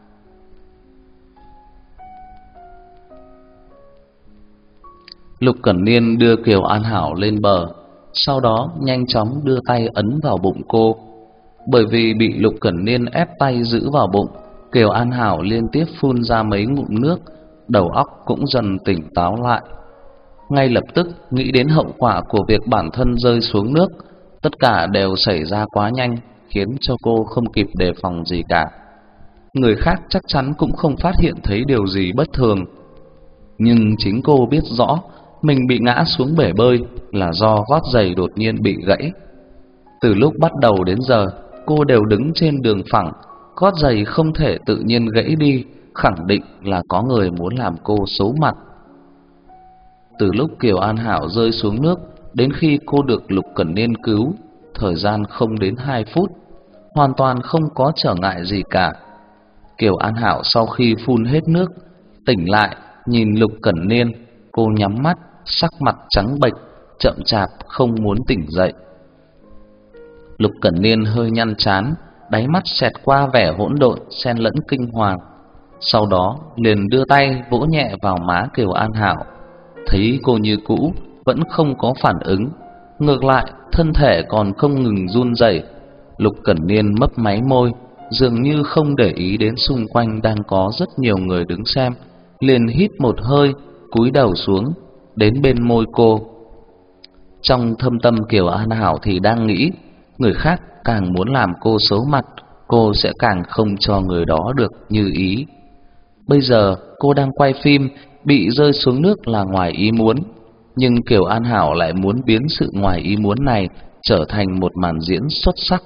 A: Lục Cẩn Niên đưa Kiều An Hảo lên bờ, sau đó nhanh chóng đưa tay ấn vào bụng cô. Bởi vì bị Lục Cẩn Niên ép tay giữ vào bụng, Kiều An Hảo liên tiếp phun ra mấy ngụm nước, đầu óc cũng dần tỉnh táo lại. Ngay lập tức nghĩ đến hậu quả của việc bản thân rơi xuống nước, tất cả đều xảy ra quá nhanh, khiến cho cô không kịp đề phòng gì cả. Người khác chắc chắn cũng không phát hiện thấy điều gì bất thường, nhưng chính cô biết rõ mình bị ngã xuống bể bơi là do gót giày đột nhiên bị gãy. Từ lúc bắt đầu đến giờ, cô đều đứng trên đường phẳng, gót giày không thể tự nhiên gãy đi, khẳng định là có người muốn làm cô xấu mặt. Từ lúc Kiều An Hảo rơi xuống nước đến khi cô được Lục Cẩn Niên cứu, thời gian không đến hai phút, hoàn toàn không có trở ngại gì cả. Kiều An Hảo sau khi phun hết nước, tỉnh lại, nhìn Lục Cẩn Niên, cô nhắm mắt, sắc mặt trắng bệch, chậm chạp không muốn tỉnh dậy. Lục Cẩn Niên hơi nhăn trán, đáy mắt xẹt qua vẻ hỗn độn xen lẫn kinh hoàng. Sau đó liền đưa tay vỗ nhẹ vào má Kiều An Hảo. Thấy cô như cũ vẫn không có phản ứng, ngược lại thân thể còn không ngừng run rẩy, Lục Cẩn Niên mấp máy môi, dường như không để ý đến xung quanh đang có rất nhiều người đứng xem, liền hít một hơi, cúi đầu xuống, đến bên môi cô. Trong thâm tâm Kiều An Hảo thì đang nghĩ, người khác càng muốn làm cô xấu mặt, cô sẽ càng không cho người đó được như ý. Bây giờ cô đang quay phim, bị rơi xuống nước là ngoài ý muốn, nhưng Kiều An Hảo lại muốn biến sự ngoài ý muốn này trở thành một màn diễn xuất sắc.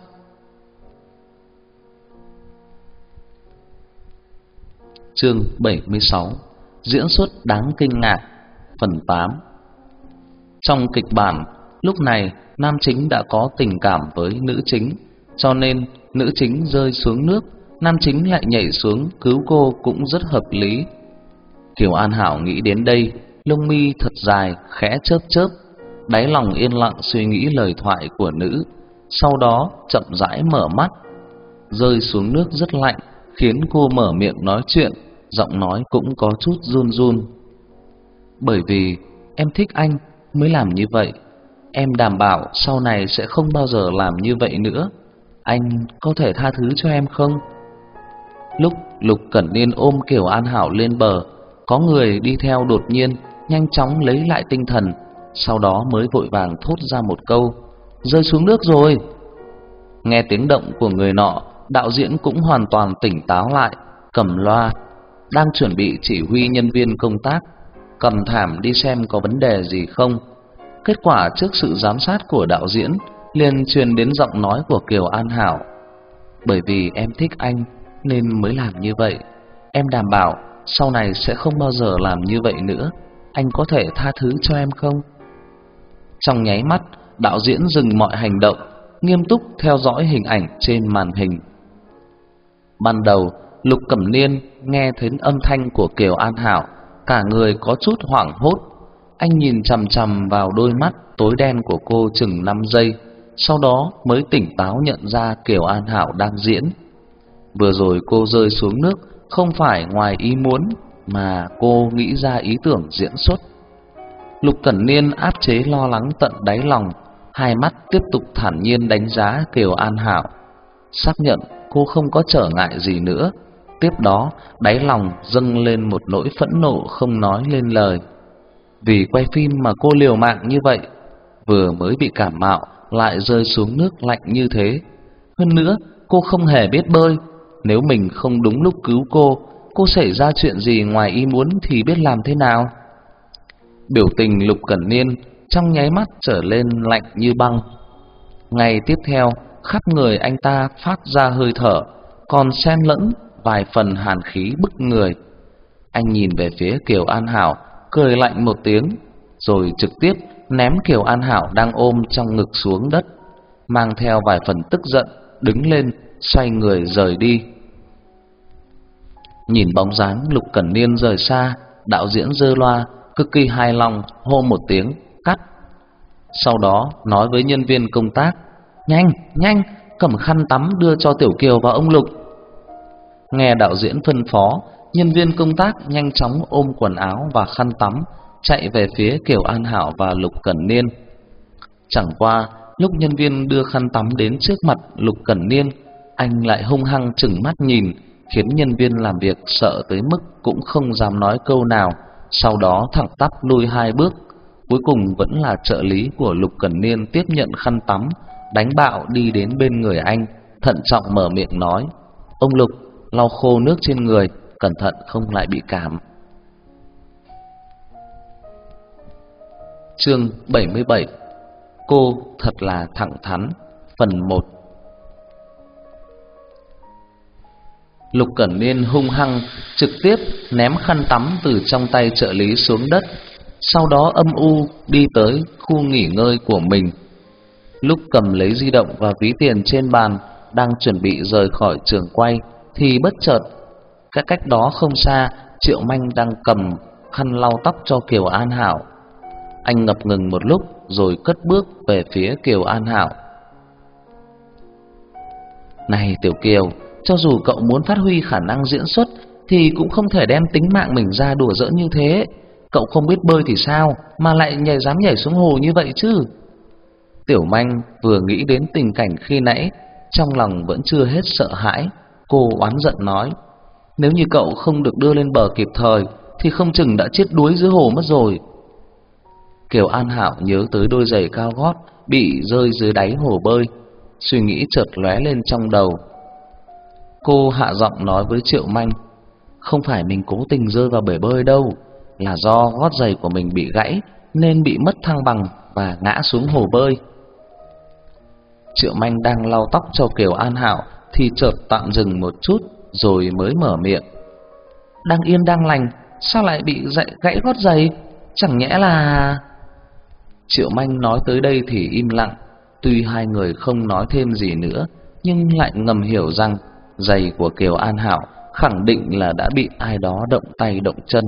A: Chương bảy mươi sáu. Diễn xuất đáng kinh ngạc. Phần tám. Trong kịch bản, lúc này nam chính đã có tình cảm với nữ chính, cho nên nữ chính rơi xuống nước, nam chính lại nhảy xuống cứu cô cũng rất hợp lý. Kiều An Hảo nghĩ đến đây, lông mi thật dài khẽ chớp chớp, đáy lòng yên lặng suy nghĩ lời thoại của nữ, sau đó chậm rãi mở mắt. Rơi xuống nước rất lạnh, khiến cô mở miệng nói chuyện, giọng nói cũng có chút run run. Bởi vì em thích anh mới làm như vậy, em đảm bảo sau này sẽ không bao giờ làm như vậy nữa. Anh có thể tha thứ cho em không? Lúc Lục Cẩn Niên ôm Kiều An Hảo lên bờ, có người đi theo đột nhiên nhanh chóng lấy lại tinh thần, sau đó mới vội vàng thốt ra một câu: rơi xuống nước rồi. Nghe tiếng động của người nọ, đạo diễn cũng hoàn toàn tỉnh táo lại, cầm loa, đang chuẩn bị chỉ huy nhân viên công tác cầm thảm đi xem có vấn đề gì không. Kết quả trước sự giám sát của đạo diễn, liền truyền đến giọng nói của Kiều An Hảo: bởi vì em thích anh nên mới làm như vậy, em đảm bảo sau này sẽ không bao giờ làm như vậy nữa. Anh có thể tha thứ cho em không? Trong nháy mắt, đạo diễn dừng mọi hành động, nghiêm túc theo dõi hình ảnh trên màn hình. Ban đầu, Lục Cẩm Niên nghe thấy âm thanh của Kiều An Hảo, cả người có chút hoảng hốt. Anh nhìn chằm chằm vào đôi mắt tối đen của cô chừng năm giây, sau đó mới tỉnh táo nhận ra Kiều An Hảo đang diễn. Vừa rồi cô rơi xuống nước không phải ngoài ý muốn, mà cô nghĩ ra ý tưởng diễn xuất. Lục Cẩn Niên áp chế lo lắng tận đáy lòng, hai mắt tiếp tục thản nhiên đánh giá Kiều An Hảo, xác nhận cô không có trở ngại gì nữa, Tiếp đó, đáy lòng dâng lên một nỗi phẫn nộ không nói lên lời. Vì quay phim mà cô liều mạng như vậy, vừa mới bị cảm mạo lại rơi xuống nước lạnh như thế. Hơn nữa, cô không hề biết bơi. Nếu mình không đúng lúc cứu cô, cô xảy ra chuyện gì ngoài ý muốn thì biết làm thế nào? Biểu tình Lục Cẩn Niên trong nháy mắt trở lên lạnh như băng. Ngày tiếp theo, khắp người anh ta phát ra hơi thở, còn xen lẫn vài phần hàn khí bức người. Anh nhìn về phía Kiều An Hảo, cười lạnh một tiếng, rồi trực tiếp ném Kiều An Hảo đang ôm trong ngực xuống đất, mang theo vài phần tức giận, đứng lên, xoay người rời đi. Nhìn bóng dáng Lục Cẩn Niên rời xa, đạo diễn giơ loa, cực kỳ hài lòng hô một tiếng cắt. Sau đó nói với nhân viên công tác: "Nhanh, nhanh, cầm khăn tắm đưa cho Tiểu Kiều và ông Lục." Nghe đạo diễn phân phó, nhân viên công tác nhanh chóng ôm quần áo và khăn tắm, chạy về phía Kiều An Hảo và Lục Cẩn Niên. Chẳng qua, lúc nhân viên đưa khăn tắm đến trước mặt Lục Cẩn Niên, anh lại hung hăng trừng mắt nhìn, khiến nhân viên làm việc sợ tới mức cũng không dám nói câu nào, sau đó thẳng tắp lùi hai bước. Cuối cùng vẫn là trợ lý của Lục Cẩn Niên tiếp nhận khăn tắm, đánh bạo đi đến bên người anh, thận trọng mở miệng nói: "Ông Lục, lau khô nước trên người, cẩn thận không lại bị cảm." Chương bảy mươi bảy. Cô thật là thẳng thắn. Phần một. Lục Cẩn Niên hung hăng trực tiếp ném khăn tắm từ trong tay trợ lý xuống đất, sau đó âm u đi tới khu nghỉ ngơi của mình. Lúc cầm lấy di động và ví tiền trên bàn, đang chuẩn bị rời khỏi trường quay, thì bất chợt, cái cách đó không xa, Triệu Manh đang cầm khăn lau tóc cho Kiều An Hảo. Anh ngập ngừng một lúc rồi cất bước về phía Kiều An Hảo. "Này Tiểu Kiều, cho dù cậu muốn phát huy khả năng diễn xuất thì cũng không thể đem tính mạng mình ra đùa giỡn như thế. Cậu không biết bơi thì sao mà lại nhảy dám nhảy xuống hồ như vậy chứ?" Tiểu Manh vừa nghĩ đến tình cảnh khi nãy, trong lòng vẫn chưa hết sợ hãi. Cô oán giận nói: "Nếu như cậu không được đưa lên bờ kịp thời thì không chừng đã chết đuối dưới hồ mất rồi." Kiều An Hảo nhớ tới đôi giày cao gót bị rơi dưới đáy hồ bơi, suy nghĩ chợt lóe lên trong đầu. Cô hạ giọng nói với Triệu Manh: "Không phải mình cố tình rơi vào bể bơi đâu, là do gót giày của mình bị gãy nên bị mất thăng bằng và ngã xuống hồ bơi." Triệu Manh đang lau tóc cho Kiều An Hảo thì chợt tạm dừng một chút rồi mới mở miệng: "Đang yên đang lành, sao lại bị dậy gãy gót giày? Chẳng nhẽ là..." Triệu Manh nói tới đây thì im lặng. Tuy hai người không nói thêm gì nữa, nhưng lại ngầm hiểu rằng giày của Kiều An Hảo khẳng định là đã bị ai đó động tay động chân.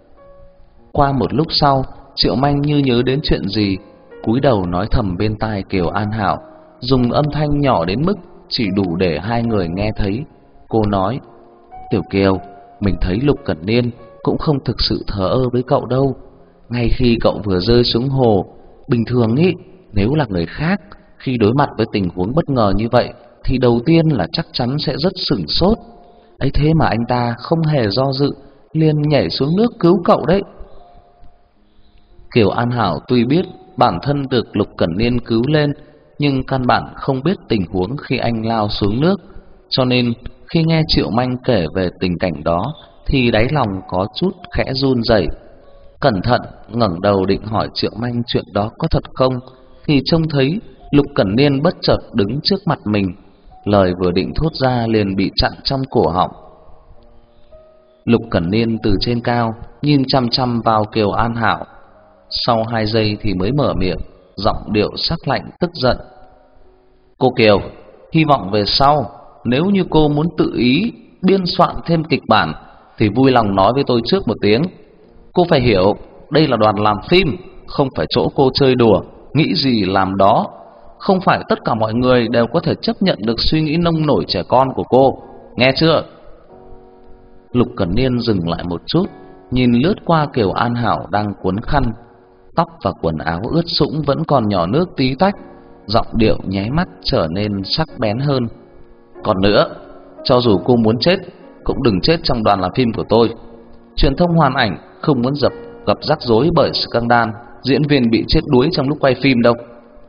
A: Qua một lúc sau, Triệu Manh như nhớ đến chuyện gì, cúi đầu nói thầm bên tai Kiều An Hảo, dùng âm thanh nhỏ đến mức chỉ đủ để hai người nghe thấy. Cô nói: "Tiểu Kiều, mình thấy Lục Cẩn Niên cũng không thực sự thờ ơ với cậu đâu. Ngay khi cậu vừa rơi xuống hồ, bình thường ý, nếu là người khác, khi đối mặt với tình huống bất ngờ như vậy thì đầu tiên là chắc chắn sẽ rất sửng sốt. Ấy thế mà anh ta không hề do dự, liền nhảy xuống nước cứu cậu đấy." Kiều An Hảo tuy biết bản thân được Lục Cẩn Niên cứu lên, nhưng căn bản không biết tình huống khi anh lao xuống nước, cho nên khi nghe Triệu Manh kể về tình cảnh đó thì đáy lòng có chút khẽ run rẩy. Cẩn thận ngẩng đầu định hỏi Triệu Manh chuyện đó có thật không, thì trông thấy Lục Cẩn Niên bất chợt đứng trước mặt mình, lời vừa định thốt ra liền bị chặn trong cổ họng. Lục Cẩn Niên từ trên cao nhìn chăm chăm vào Kiều An Hảo, sau hai giây thì mới mở miệng, giọng điệu sắc lạnh tức giận: "Cô Kiều, hy vọng về sau nếu như cô muốn tự ý biên soạn thêm kịch bản thì vui lòng nói với tôi trước một tiếng. Cô phải hiểu, đây là đoàn làm phim, không phải chỗ cô chơi đùa, nghĩ gì làm đó. Không phải tất cả mọi người đều có thể chấp nhận được suy nghĩ nông nổi trẻ con của cô, nghe chưa?" Lục Cẩn Niên dừng lại một chút, nhìn lướt qua Kiều An Hảo đang cuốn khăn, tóc và quần áo ướt sũng vẫn còn nhỏ nước tí tách, giọng điệu nháy mắt trở nên sắc bén hơn: "Còn nữa, cho dù cô muốn chết cũng đừng chết trong đoàn làm phim của tôi. Truyền thông hoàn ảnh không muốn dập gặp rắc rối bởi scandal diễn viên bị chết đuối trong lúc quay phim đâu.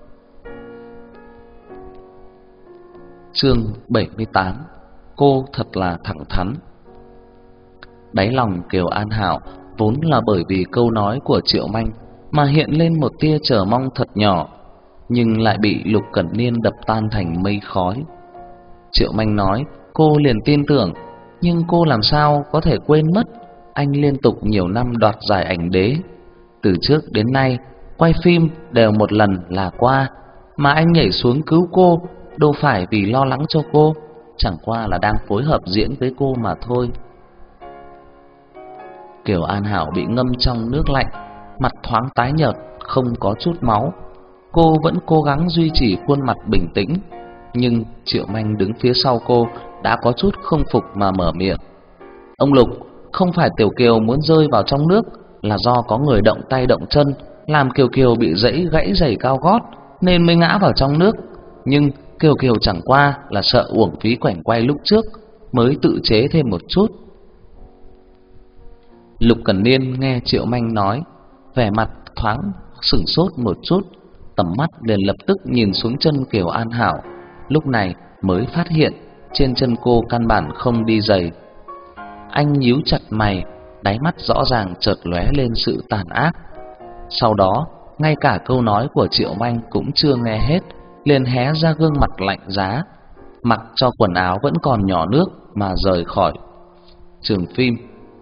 A: Chương bảy mươi tám. Cô thật là thẳng thắn. Đáy lòng Kiều An Hảo vốn là bởi vì câu nói của Triệu Manh mà hiện lên một tia chờ mong thật nhỏ, nhưng lại bị Lục Cẩn Niên đập tan thành mây khói. Triệu Manh nói cô liền tin tưởng, nhưng cô làm sao có thể quên mất anh liên tục nhiều năm đoạt giải ảnh đế. Từ trước đến nay quay phim đều một lần là qua, mà anh nhảy xuống cứu cô đâu phải vì lo lắng cho cô, chẳng qua là đang phối hợp diễn với cô mà thôi. Kiều An Hảo bị ngâm trong nước lạnh, mặt thoáng tái nhợt, không có chút máu. Cô vẫn cố gắng duy trì khuôn mặt bình tĩnh, nhưng Triệu Manh đứng phía sau cô đã có chút không phục mà mở miệng. Ông Lục, không phải Tiểu Kiều muốn rơi vào trong nước, là do có người động tay động chân làm Kiều Kiều bị gãy gãy giày cao gót nên mới ngã vào trong nước. Nhưng Kiều Kiều chẳng qua là sợ uổng phí cảnh quay lúc trước mới tự chế thêm một chút. Lục Cẩn Niên nghe Triệu Manh nói, vẻ mặt thoáng sửng sốt một chút, tầm mắt liền lập tức nhìn xuống chân Kiều An Hảo, lúc này mới phát hiện trên chân cô căn bản không đi giày. Anh nhíu chặt mày, đáy mắt rõ ràng chợt lóe lên sự tàn ác. Sau đó, ngay cả câu nói của Triệu Manh cũng chưa nghe hết, liền hé ra gương mặt lạnh giá, mặc cho quần áo vẫn còn nhỏ nước mà rời khỏi trường phim.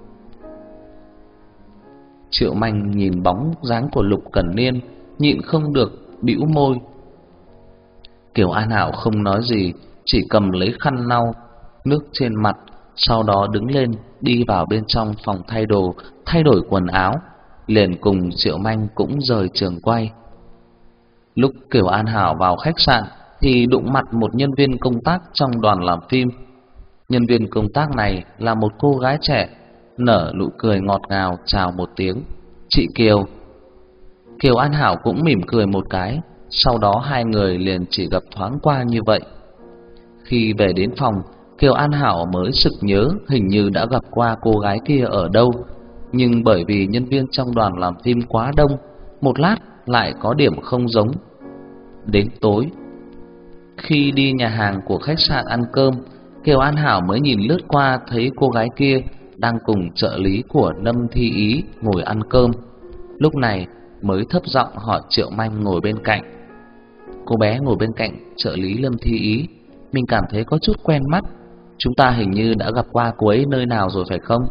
A: Triệu Manh nhìn bóng dáng của Lục Cẩn Niên, nhịn không được bĩu môi. Kiều An Hảo không nói gì, chỉ cầm lấy khăn lau nước trên mặt, sau đó đứng lên đi vào bên trong phòng thay đồ, thay đổi quần áo, liền cùng Triệu Manh cũng rời trường quay. Lúc Kiều An Hảo vào khách sạn thì đụng mặt một nhân viên công tác trong đoàn làm phim. Nhân viên công tác này là một cô gái trẻ, nở nụ cười ngọt ngào chào một tiếng, "Chị Kiều." Kiều An Hảo cũng mỉm cười một cái, sau đó hai người liền chỉ gặp thoáng qua như vậy. Khi về đến phòng, Kiều An Hảo mới sực nhớ hình như đã gặp qua cô gái kia ở đâu, nhưng bởi vì nhân viên trong đoàn làm phim quá đông, một lát lại có điểm không giống. Đến tối, khi đi nhà hàng của khách sạn ăn cơm, Kiều An Hảo mới nhìn lướt qua thấy cô gái kia đang cùng trợ lý của Lâm Thi Ý ngồi ăn cơm. Lúc này mới thấp giọng hỏi Triệu Manh ngồi bên cạnh. Cô bé ngồi bên cạnh trợ lý Lâm Thi Ý, mình cảm thấy có chút quen mắt, chúng ta hình như đã gặp qua cô ấy nơi nào rồi phải không?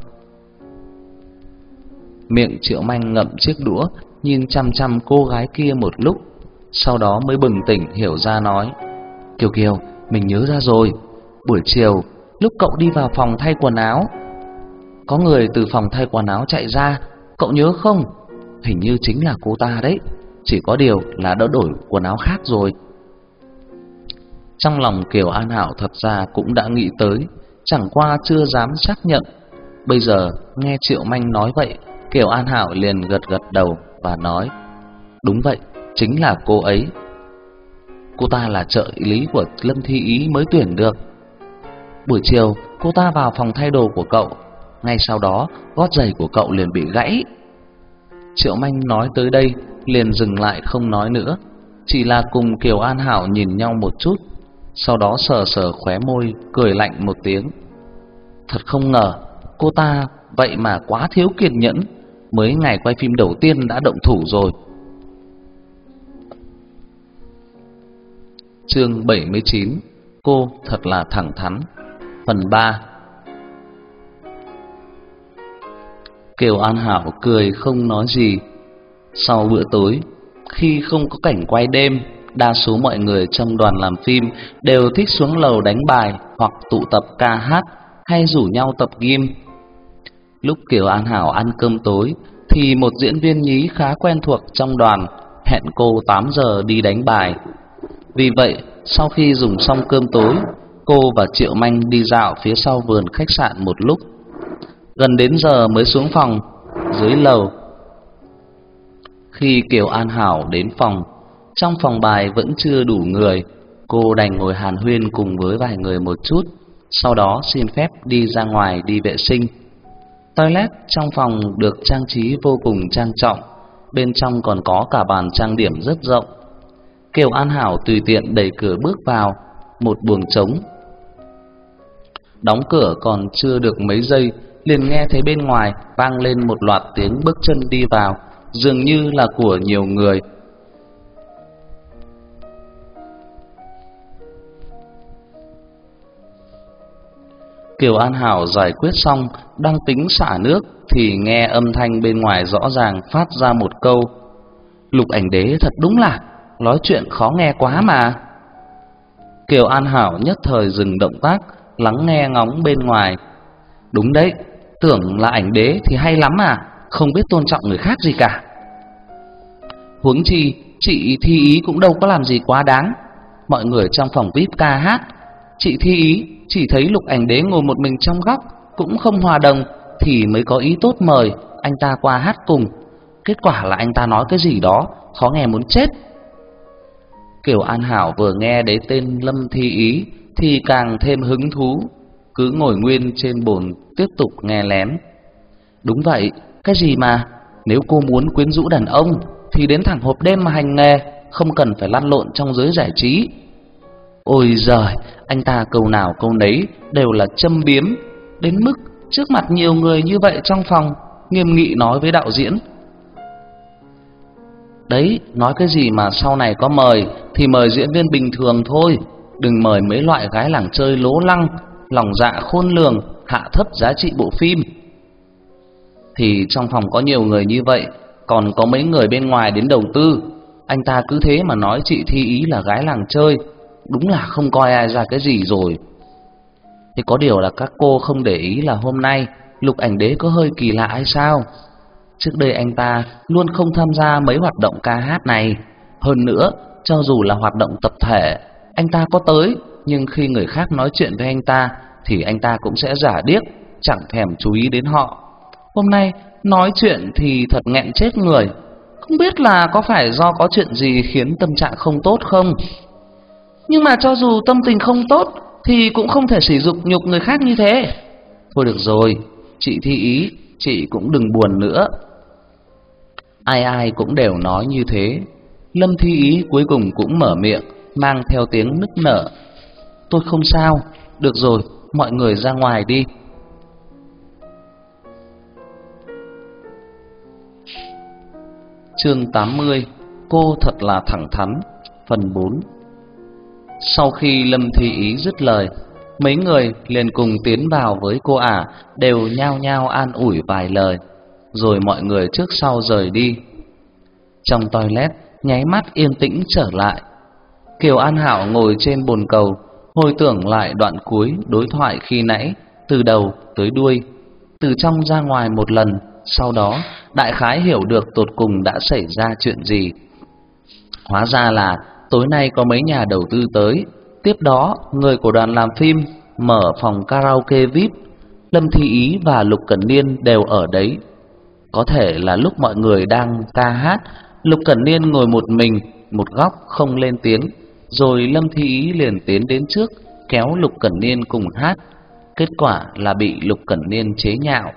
A: Miệng Triệu Manh ngậm chiếc đũa, nhìn chăm chăm cô gái kia một lúc, sau đó mới bừng tỉnh hiểu ra nói, Kiều Kiều, mình nhớ ra rồi. Buổi chiều, lúc cậu đi vào phòng thay quần áo, có người từ phòng thay quần áo chạy ra, cậu nhớ không? Hình như chính là cô ta đấy, chỉ có điều là đã đổi quần áo khác rồi. Trong lòng Kiều An Hảo thật ra cũng đã nghĩ tới, chẳng qua chưa dám xác nhận. Bây giờ nghe Triệu Manh nói vậy, Kiều An Hảo liền gật gật đầu và nói, đúng vậy, chính là cô ấy. Cô ta là trợ lý của Lâm Thi Ý mới tuyển được. Buổi chiều cô ta vào phòng thay đồ của cậu, ngay sau đó gót giày của cậu liền bị gãy. Triệu Manh nói tới đây liền dừng lại không nói nữa, chỉ là cùng Kiều An Hảo nhìn nhau một chút, sau đó sờ sờ khóe môi, cười lạnh một tiếng. Thật không ngờ, cô ta vậy mà quá thiếu kiên nhẫn, mới ngày quay phim đầu tiên đã động thủ rồi. Chương bảy mươi chín. Cô thật là thẳng thắn. Phần ba. Kiều An Hảo cười không nói gì. Sau bữa tối, khi không có cảnh quay đêm, đa số mọi người trong đoàn làm phim đều thích xuống lầu đánh bài hoặc tụ tập ca hát hay rủ nhau tập gym. Lúc Kiều An Hảo ăn cơm tối thì một diễn viên nhí khá quen thuộc trong đoàn hẹn cô tám giờ đi đánh bài. Vì vậy, sau khi dùng xong cơm tối, cô và Triệu Manh đi dạo phía sau vườn khách sạn một lúc. Gần đến giờ mới xuống phòng. Dưới lầu, khi Kiều An Hảo đến phòng, trong phòng bài vẫn chưa đủ người, cô đành ngồi hàn huyên cùng với vài người một chút, sau đó xin phép đi ra ngoài đi vệ sinh. Toilet trong phòng được trang trí vô cùng trang trọng, bên trong còn có cả bàn trang điểm rất rộng. Kiều An Hảo tùy tiện đẩy cửa bước vào, một buồng trống. Đóng cửa còn chưa được mấy giây, liền nghe thấy bên ngoài vang lên một loạt tiếng bước chân đi vào, dường như là của nhiều người. Kiều An Hảo giải quyết xong, đang tính xả nước thì nghe âm thanh bên ngoài rõ ràng phát ra một câu: Lục Ảnh Đế thật đúng là nói chuyện khó nghe quá mà. Kiều An Hảo nhất thời dừng động tác, lắng nghe ngóng bên ngoài. Đúng đấy, tưởng là Ảnh Đế thì hay lắm à, không biết tôn trọng người khác gì cả. Huống chi chị Thi Ý cũng đâu có làm gì quá đáng. Mọi người trong phòng vi ai pi ca hát, chị Thi Ý chỉ thấy Lục Ảnh Đế ngồi một mình trong góc, cũng không hòa đồng, thì mới có ý tốt mời anh ta qua hát cùng. Kết quả là anh ta nói cái gì đó khó nghe muốn chết. Kiều An Hảo vừa nghe đến tên Lâm Thi Ý thì càng thêm hứng thú, cứ ngồi nguyên trên bồn tiếp tục nghe lén. Đúng vậy, cái gì mà nếu cô muốn quyến rũ đàn ông thì đến thẳng hộp đêm mà hành nghề, không cần phải lăn lộn trong giới giải trí. Ôi giời, anh ta câu nào câu nấy đều là châm biếm, đến mức trước mặt nhiều người như vậy trong phòng nghiêm nghị nói với đạo diễn: Đấy, nói cái gì mà sau này có mời thì mời diễn viên bình thường thôi, đừng mời mấy loại gái làng chơi lố lăng, lòng dạ khôn lường, hạ thấp giá trị bộ phim. Thì trong phòng có nhiều người như vậy, còn có mấy người bên ngoài đến đầu tư, anh ta cứ thế mà nói chị Thi Ý là gái làng chơi, đúng là không coi ai ra cái gì rồi. Thì có điều là các cô không để ý là hôm nay Lục Ảnh Đế có hơi kỳ lạ hay sao? Trước đây anh ta luôn không tham gia mấy hoạt động ca hát này. Hơn nữa, cho dù là hoạt động tập thể, anh ta có tới, nhưng khi người khác nói chuyện với anh ta thì anh ta cũng sẽ giả điếc, chẳng thèm chú ý đến họ. Hôm nay nói chuyện thì thật nghẹn chết người. Không biết là có phải do có chuyện gì khiến tâm trạng không tốt không? Nhưng mà cho dù tâm tình không tốt thì cũng không thể sỉ nhục nhục người khác như thế. Thôi được rồi, chị Thi Ý, chị cũng đừng buồn nữa. Ai ai cũng đều nói như thế. Lâm Thi Ý cuối cùng cũng mở miệng, mang theo tiếng nức nở: Tôi không sao, được rồi, mọi người ra ngoài đi. Chương tám mươi. Cô thật là thẳng thắn. Phần bốn. Sau khi Lâm Thi Ý dứt lời, mấy người liền cùng tiến vào với cô ả, đều nhao nhao an ủi vài lời, rồi mọi người trước sau rời đi. Trong toilet nháy mắt yên tĩnh trở lại. Kiều An Hảo ngồi trên bồn cầu, hồi tưởng lại đoạn cuối đối thoại khi nãy, từ đầu tới đuôi, từ trong ra ngoài một lần, sau đó đại khái hiểu được tột cùng đã xảy ra chuyện gì. Hóa ra là tối nay có mấy nhà đầu tư tới, tiếp đó người của đoàn làm phim mở phòng karaoke vi ai pi, Lâm Thi Ý và Lục Cẩn Niên đều ở đấy. Có thể là lúc mọi người đang ca hát, Lục Cẩn Niên ngồi một mình một góc không lên tiếng, rồi Lâm Thi Ý liền tiến đến trước kéo Lục Cẩn Niên cùng hát. Kết quả là bị Lục Cẩn Niên chế nhạo.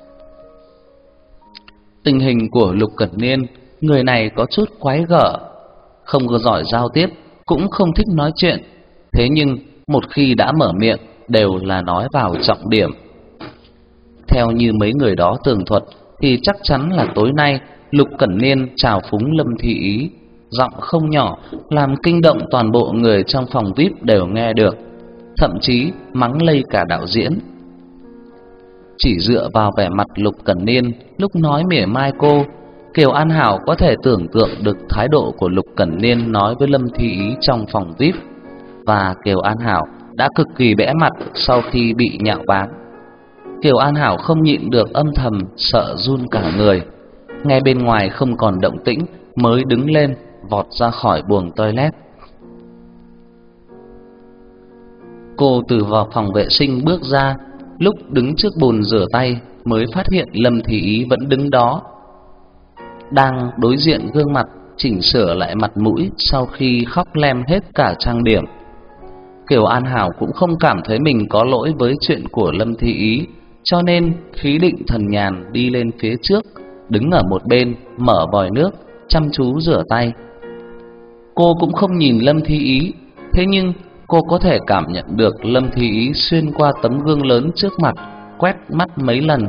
A: Tình hình của Lục Cẩn Niên, người này có chút quái gở, không có giỏi giao tiếp, cũng không thích nói chuyện. Thế nhưng một khi đã mở miệng đều là nói vào trọng điểm. Theo như mấy người đó tường thuật thì chắc chắn là tối nay Lục Cẩn Niên chào phúng Lâm Thi Ý, giọng không nhỏ, làm kinh động toàn bộ người trong phòng vi ai pi đều nghe được, thậm chí mắng lây cả đạo diễn. Chỉ dựa vào vẻ mặt Lục Cẩn Niên lúc nói mỉa mai cô, Kiều An Hảo có thể tưởng tượng được thái độ của Lục Cẩn Niên nói với Lâm Thi Ý trong phòng vi ai pi. Và Kiều An Hảo đã cực kỳ bẽ mặt sau khi bị nhạo báng. Kiều An Hảo không nhịn được âm thầm sợ run cả người. Ngay bên ngoài không còn động tĩnh mới đứng lên vọt ra khỏi buồng toilet. Cô từ vào phòng vệ sinh bước ra, lúc đứng trước bồn rửa tay mới phát hiện Lâm Thi Ý vẫn đứng đó, đang đối diện gương mặt chỉnh sửa lại mặt mũi sau khi khóc lem hết cả trang điểm. Kiều An Hảo cũng không cảm thấy mình có lỗi với chuyện của Lâm Thi Ý, cho nên khí định thần nhàn đi lên phía trước, đứng ở một bên mở vòi nước, chăm chú rửa tay. Cô cũng không nhìn Lâm Thi Ý, thế nhưng cô có thể cảm nhận được Lâm Thi Ý xuyên qua tấm gương lớn trước mặt, quét mắt mấy lần.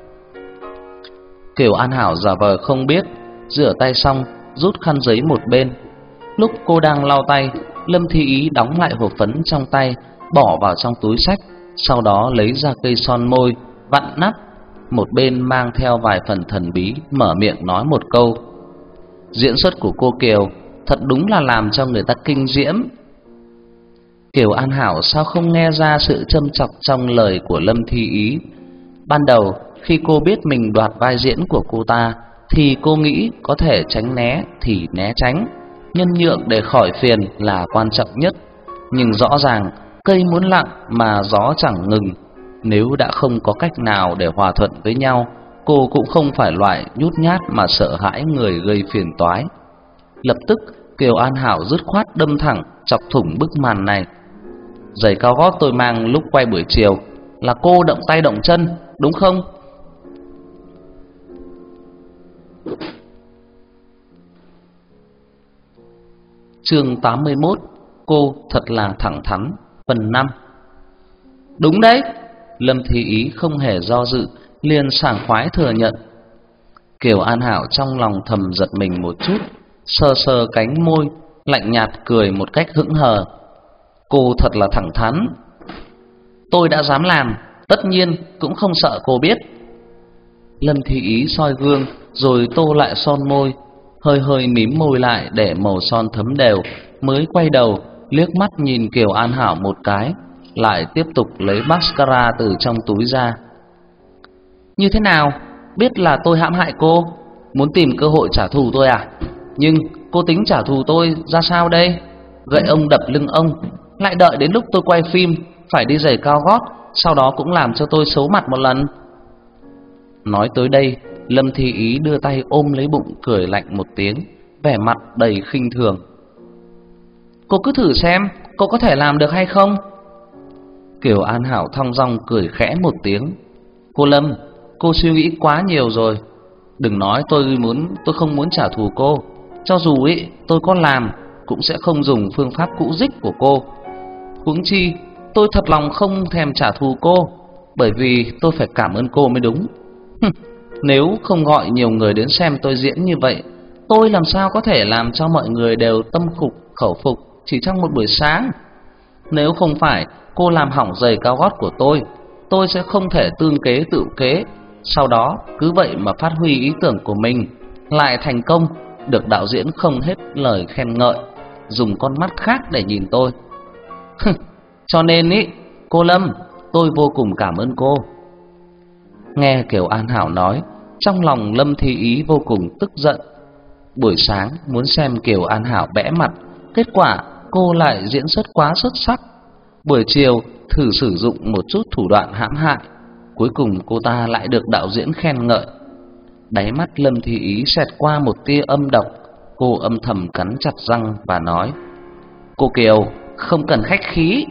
A: Kiều An Hảo giả vờ không biết, rửa tay xong rút khăn giấy một bên. Lúc cô đang lau tay, Lâm Thi Ý đóng lại hộp phấn trong tay, bỏ vào trong túi xách, sau đó lấy ra cây son môi, vặn nắp, một bên mang theo vài phần thần bí, mở miệng nói một câu. Diễn xuất của cô Kiều thật đúng là làm cho người ta kinh diễm. Kiều An Hảo sao không nghe ra sự châm chọc trong lời của Lâm Thi Ý. Ban đầu khi cô biết mình đoạt vai diễn của cô ta thì cô nghĩ có thể tránh né thì né tránh, nhân nhượng để khỏi phiền là quan trọng nhất. Nhưng rõ ràng cây muốn lặng mà gió chẳng ngừng. Nếu đã không có cách nào để hòa thuận với nhau, cô cũng không phải loại nhút nhát mà sợ hãi người gây phiền toái. Lập tức Kiều An Hảo dứt khoát đâm thẳng chọc thủng bức màn này. Giày cao gót tôi mang lúc quay buổi chiều là cô động tay động chân, đúng không? Chương tám mươi mốt. Cô thật là thẳng thắn. Phần năm. Đúng đấy. Lâm Thi Ý không hề do dự, liền sảng khoái thừa nhận. Kiều An Hảo trong lòng thầm giật mình một chút, sờ sờ cánh môi, lạnh nhạt cười một cách hững hờ. Cô thật là thẳng thắn. Tôi đã dám làm, tất nhiên cũng không sợ cô biết. Lâm Thi Ý soi gương rồi tô lại son môi, hơi hơi mím môi lại để màu son thấm đều, mới quay đầu liếc mắt nhìn Kiều An Hảo một cái, lại tiếp tục lấy mascara từ trong túi ra. Như thế nào? Biết là tôi hãm hại cô, muốn tìm cơ hội trả thù tôi à? Nhưng cô tính trả thù tôi ra sao đây? Gậy ông đập lưng ông, lại đợi đến lúc tôi quay phim phải đi giày cao gót, sau đó cũng làm cho tôi xấu mặt một lần. Nói tới đây, Lâm Thi Ý đưa tay ôm lấy bụng, cười lạnh một tiếng, vẻ mặt đầy khinh thường. Cô cứ thử xem, cô có thể làm được hay không? Kiều An Hảo thong dong cười khẽ một tiếng. Cô Lâm, cô suy nghĩ quá nhiều rồi. Đừng nói tôi muốn, tôi không muốn trả thù cô. Cho dù ý, tôi có làm cũng sẽ không dùng phương pháp cũ dích của cô. Huống chi tôi thật lòng không thèm trả thù cô, bởi vì tôi phải cảm ơn cô mới đúng. Nếu không gọi nhiều người đến xem tôi diễn như vậy, tôi làm sao có thể làm cho mọi người đều tâm phục khẩu phục chỉ trong một buổi sáng. Nếu không phải cô làm hỏng giày cao gót của tôi, tôi sẽ không thể tương kế tự kế, sau đó cứ vậy mà phát huy ý tưởng của mình, lại thành công, được đạo diễn không hết lời khen ngợi, dùng con mắt khác để nhìn tôi. Cho nên ý, cô Lâm, tôi vô cùng cảm ơn cô. Nghe Kiều An Hảo nói, trong lòng Lâm Thi Ý vô cùng tức giận. Buổi sáng muốn xem Kiều An Hảo bẽ mặt, kết quả cô lại diễn xuất quá xuất sắc. Buổi chiều thử sử dụng một chút thủ đoạn hãm hại, cuối cùng cô ta lại được đạo diễn khen ngợi. Đáy mắt Lâm Thi Ý xẹt qua một tia âm độc, cô âm thầm cắn chặt răng và nói: Cô Kiều, không cần khách khí.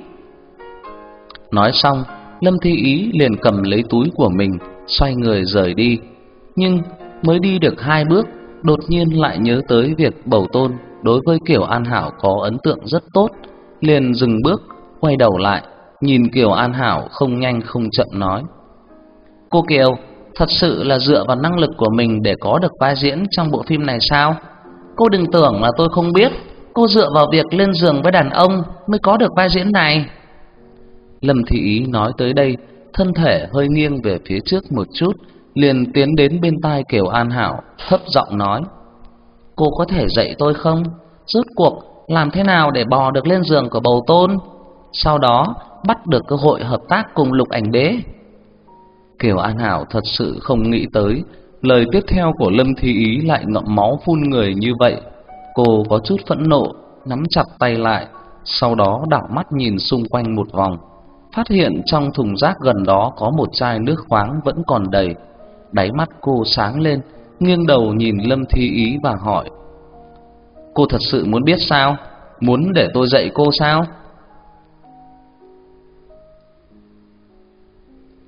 A: Nói xong, Lâm Thi Ý liền cầm lấy túi của mình, xoay người rời đi. Nhưng mới đi được hai bước, đột nhiên lại nhớ tới việc Bầu Tôn đối với Kiều An Hảo có ấn tượng rất tốt, liền dừng bước, quay đầu lại, nhìn Kiều An Hảo không nhanh không chậm nói: Cô Kiều, thật sự là dựa vào năng lực của mình để có được vai diễn trong bộ phim này sao? Cô đừng tưởng là tôi không biết, cô dựa vào việc lên giường với đàn ông mới có được vai diễn này. Lâm Thị Ý nói tới đây, thân thể hơi nghiêng về phía trước một chút, liền tiến đến bên tai Kiều An Hảo, thấp giọng nói: Cô có thể dạy tôi không? Rốt cuộc làm thế nào để bò được lên giường của Bầu Tôn, sau đó bắt được cơ hội hợp tác cùng Lục Ảnh Đế? Kiều An Hảo thật sự không nghĩ tới lời tiếp theo của Lâm Thi Ý lại ngậm máu phun người như vậy. Cô có chút phẫn nộ, nắm chặt tay lại, sau đó đảo mắt nhìn xung quanh một vòng, phát hiện trong thùng rác gần đó có một chai nước khoáng vẫn còn đầy. Đáy mắt cô sáng lên, nghiêng đầu nhìn Lâm Thi Ý và hỏi: Cô thật sự muốn biết sao? Muốn để tôi dạy cô sao?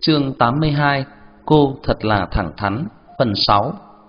A: Chương tám mươi hai. Cô thật là thẳng thắn. Phần sáu.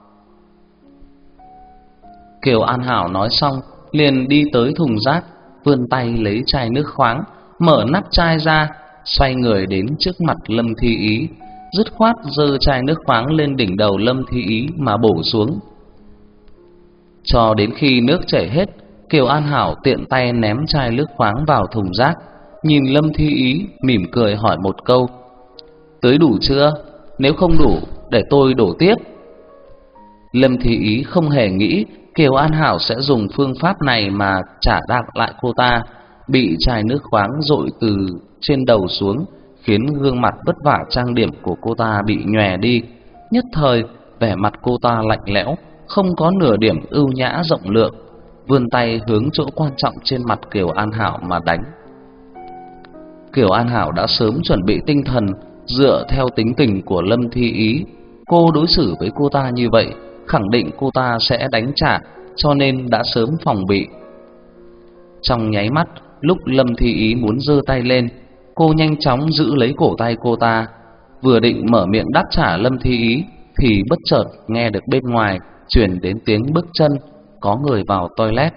A: Kiều An Hảo nói xong liền đi tới thùng rác, vươn tay lấy chai nước khoáng, mở nắp chai ra, xoay người đến trước mặt Lâm Thi Ý, dứt khoát giơ chai nước khoáng lên đỉnh đầu Lâm Thi Ý mà bổ xuống. Cho đến khi nước chảy hết, Kiều An Hảo tiện tay ném chai nước khoáng vào thùng rác, nhìn Lâm Thi Ý mỉm cười hỏi một câu: "Tưới đủ chưa? Nếu không đủ, để tôi đổ tiếp." Lâm Thi Ý không hề nghĩ Kiều An Hảo sẽ dùng phương pháp này mà trả đạp lại cô ta, bị chai nước khoáng dội từ trên đầu xuống, khiến gương mặt vất vả trang điểm của cô ta bị nhòe đi. Nhất thời, vẻ mặt cô ta lạnh lẽo, không có nửa điểm ưu nhã rộng lượng, vươn tay hướng chỗ quan trọng trên mặt Kiều An Hảo mà đánh. Kiều An Hảo đã sớm chuẩn bị tinh thần, dựa theo tính tình của Lâm Thi Ý, cô đối xử với cô ta như vậy, khẳng định cô ta sẽ đánh trả, cho nên đã sớm phòng bị. Trong nháy mắt, lúc Lâm Thi Ý muốn giơ tay lên, cô nhanh chóng giữ lấy cổ tay cô ta, vừa định mở miệng đáp trả Lâm Thi Ý thì bất chợt nghe được bên ngoài truyền đến tiếng bước chân, có người vào toilet.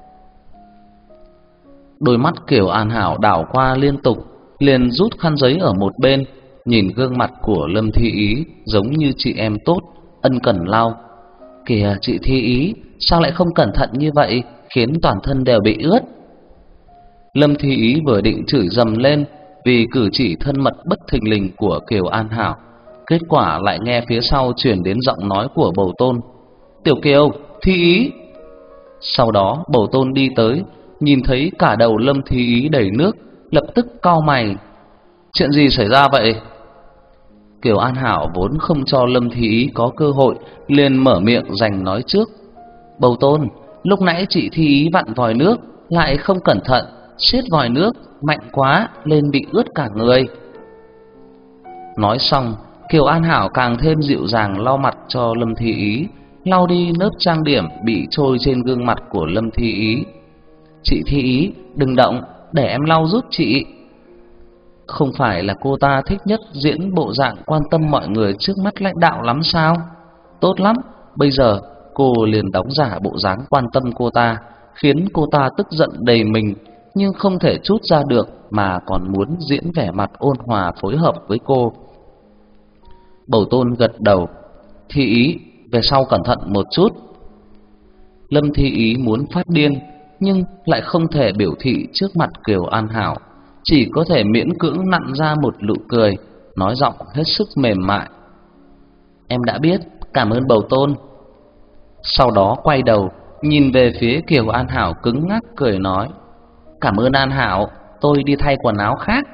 A: Đôi mắt Kiều An Hảo đảo qua liên tục, liền rút khăn giấy ở một bên, nhìn gương mặt của Lâm Thi Ý giống như chị em tốt, ân cần lau. "Kìa chị Thi Ý, sao lại không cẩn thận như vậy, khiến toàn thân đều bị ướt." Lâm Thi Ý vừa định chửi dầm lên vì cử chỉ thân mật bất thình lình của Kiều An Hảo, kết quả lại nghe phía sau truyền đến giọng nói của Bầu Tôn: "Tiểu Kiều, Thi Ý." Sau đó Bầu Tôn đi tới, nhìn thấy cả đầu Lâm Thi Ý đầy nước, lập tức cau mày: "Chuyện gì xảy ra vậy?" Kiều An Hảo vốn không cho Lâm Thi Ý có cơ hội, liền mở miệng giành nói trước: "Bầu Tôn, lúc nãy chị Thi Ý vặn vòi nước, lại không cẩn thận siết vòi nước mạnh quá nên bị ướt cả người." Nói xong, Kiều An Hảo càng thêm dịu dàng lau mặt cho Lâm Thi Ý, lau đi lớp trang điểm bị trôi trên gương mặt của Lâm Thi Ý. "Chị Thi Ý, đừng động, để em lau giúp chị." Không phải là cô ta thích nhất diễn bộ dạng quan tâm mọi người trước mắt lãnh đạo lắm sao? Tốt lắm, bây giờ cô liền đóng giả bộ dáng quan tâm cô ta, khiến cô ta tức giận đầy mình, nhưng không thể trút ra được mà còn muốn diễn vẻ mặt ôn hòa phối hợp với cô. Bầu Tôn gật đầu: "Thi Ý, về sau cẩn thận một chút." Lâm Thi Ý muốn phát điên, nhưng lại không thể biểu thị trước mặt Kiều An Hảo, chỉ có thể miễn cưỡng nặn ra một nụ cười, nói giọng hết sức mềm mại: "Em đã biết, cảm ơn Bầu Tôn." Sau đó quay đầu nhìn về phía Kiều An Hảo cứng ngắc cười nói: "Cảm ơn An Hảo, tôi đi thay quần áo khác."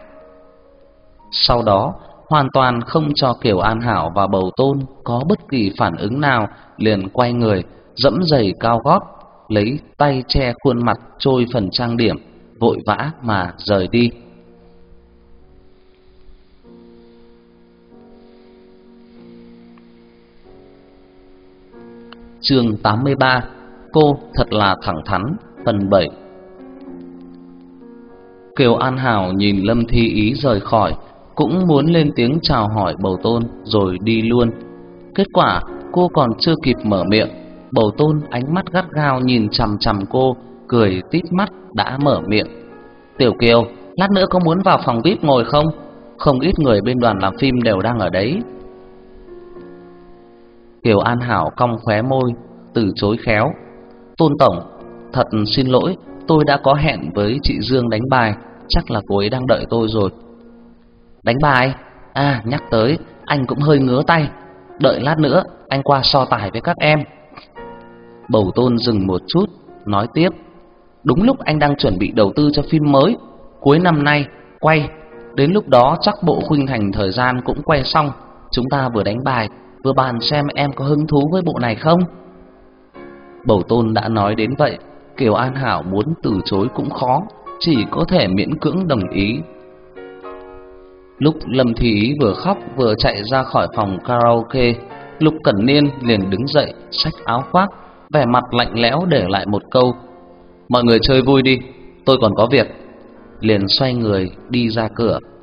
A: Sau đó hoàn toàn không cho Kiều An Hảo và Bầu Tôn có bất kỳ phản ứng nào, liền quay người dẫm giày cao gót, lấy tay che khuôn mặt trôi phần trang điểm, vội vã mà rời đi. Chương tám mươi ba. Cô thật là thẳng thắn. Phần bảy. Kiều An Hảo nhìn Lâm Thi Ý rời khỏi, cũng muốn lên tiếng chào hỏi Bầu Tôn rồi đi luôn. Kết quả cô còn chưa kịp mở miệng, Bầu Tôn ánh mắt gắt gao nhìn chằm chằm cô, cười tít mắt đã mở miệng: "Tiểu Kiều, lát nữa có muốn vào phòng vi ai pi ngồi không? Không ít người bên đoàn làm phim đều đang ở đấy." Kiều An Hảo cong khóe môi, từ chối khéo: "Tôn tổng, thật xin lỗi, tôi đã có hẹn với chị Dương đánh bài, chắc là cô ấy đang đợi tôi rồi." "Đánh bài? À, nhắc tới, anh cũng hơi ngứa tay. Đợi lát nữa, anh qua so tài với các em." Bầu Tôn dừng một chút, nói tiếp: "Đúng lúc anh đang chuẩn bị đầu tư cho phim mới, cuối năm nay quay, đến lúc đó chắc bộ khuynh thành thời gian cũng quay xong, chúng ta vừa đánh bài vừa bàn xem em có hứng thú với bộ này không." Bầu Tôn đã nói đến vậy, Kiều An Hảo muốn từ chối cũng khó, chỉ có thể miễn cưỡng đồng ý. Lúc Lâm Thi Ý vừa khóc vừa chạy ra khỏi phòng karaoke, Lục Cẩn Niên liền đứng dậy, xách áo khoác, vẻ mặt lạnh lẽo để lại một câu: "Mọi người chơi vui đi, tôi còn có việc." Liền xoay người đi ra cửa.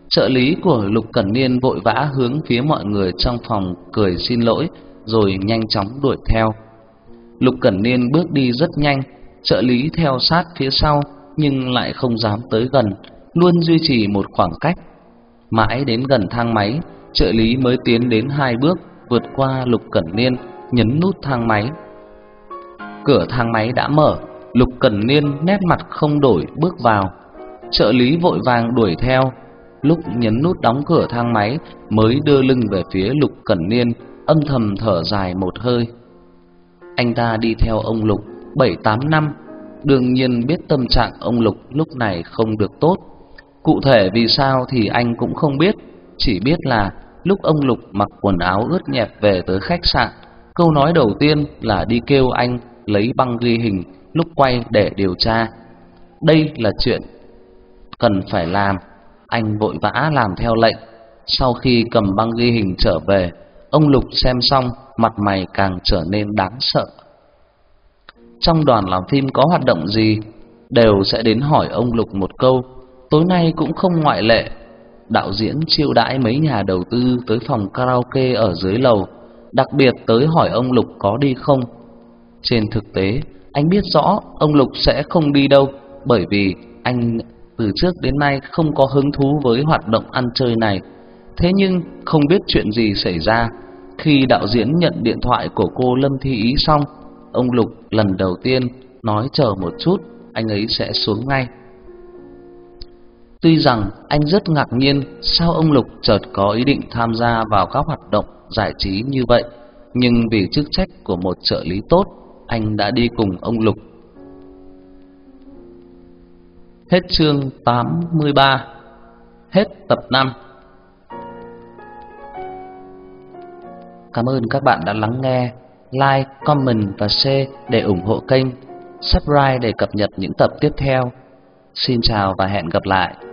A: Trợ lý của Lục Cẩn Niên vội vã hướng phía mọi người trong phòng cười xin lỗi rồi nhanh chóng đuổi theo. Lục Cẩn Niên bước đi rất nhanh, trợ lý theo sát phía sau nhưng lại không dám tới gần, luôn duy trì một khoảng cách. Mãi đến gần thang máy, trợ lý mới tiến đến hai bước, vượt qua Lục Cẩn Niên, nhấn nút thang máy. Cửa thang máy đã mở, Lục Cẩn Niên nét mặt không đổi bước vào. Trợ lý vội vàng đuổi theo. Lúc nhấn nút đóng cửa thang máy mới đưa lưng về phía Lục Cẩn Niên, âm thầm thở dài một hơi. Anh ta đi theo ông Lục bảy tám năm, đương nhiên biết tâm trạng ông Lục lúc này không được tốt. Cụ thể vì sao thì anh cũng không biết, chỉ biết là lúc ông Lục mặc quần áo ướt nhẹp về tới khách sạn, câu nói đầu tiên là đi kêu anh lấy băng ghi hình lúc quay để điều tra. Đây là chuyện cần phải làm, anh vội vã làm theo lệnh. Sau khi cầm băng ghi hình trở về, ông Lục xem xong, mặt mày càng trở nên đáng sợ. Trong đoàn làm phim có hoạt động gì, đều sẽ đến hỏi ông Lục một câu, tối nay cũng không ngoại lệ. Đạo diễn chiêu đãi mấy nhà đầu tư tới phòng karaoke ở dưới lầu, đặc biệt tới hỏi ông Lục có đi không. Trên thực tế, anh biết rõ ông Lục sẽ không đi đâu, bởi vì anh từ trước đến nay không có hứng thú với hoạt động ăn chơi này. Thế nhưng không biết chuyện gì xảy ra, khi đạo diễn nhận điện thoại của cô Lâm Thi Ý xong, ông Lục lần đầu tiên nói chờ một chút, anh ấy sẽ xuống ngay. Tuy rằng anh rất ngạc nhiên sao ông Lục chợt có ý định tham gia vào các hoạt động giải trí như vậy, nhưng vì chức trách của một trợ lý tốt, anh đã đi cùng ông Lục. Hết chương tám mươi ba. Hết tập năm. Cảm ơn các bạn đã lắng nghe. Like, comment và share để ủng hộ kênh. Subscribe để cập nhật những tập tiếp theo. Xin chào và hẹn gặp lại.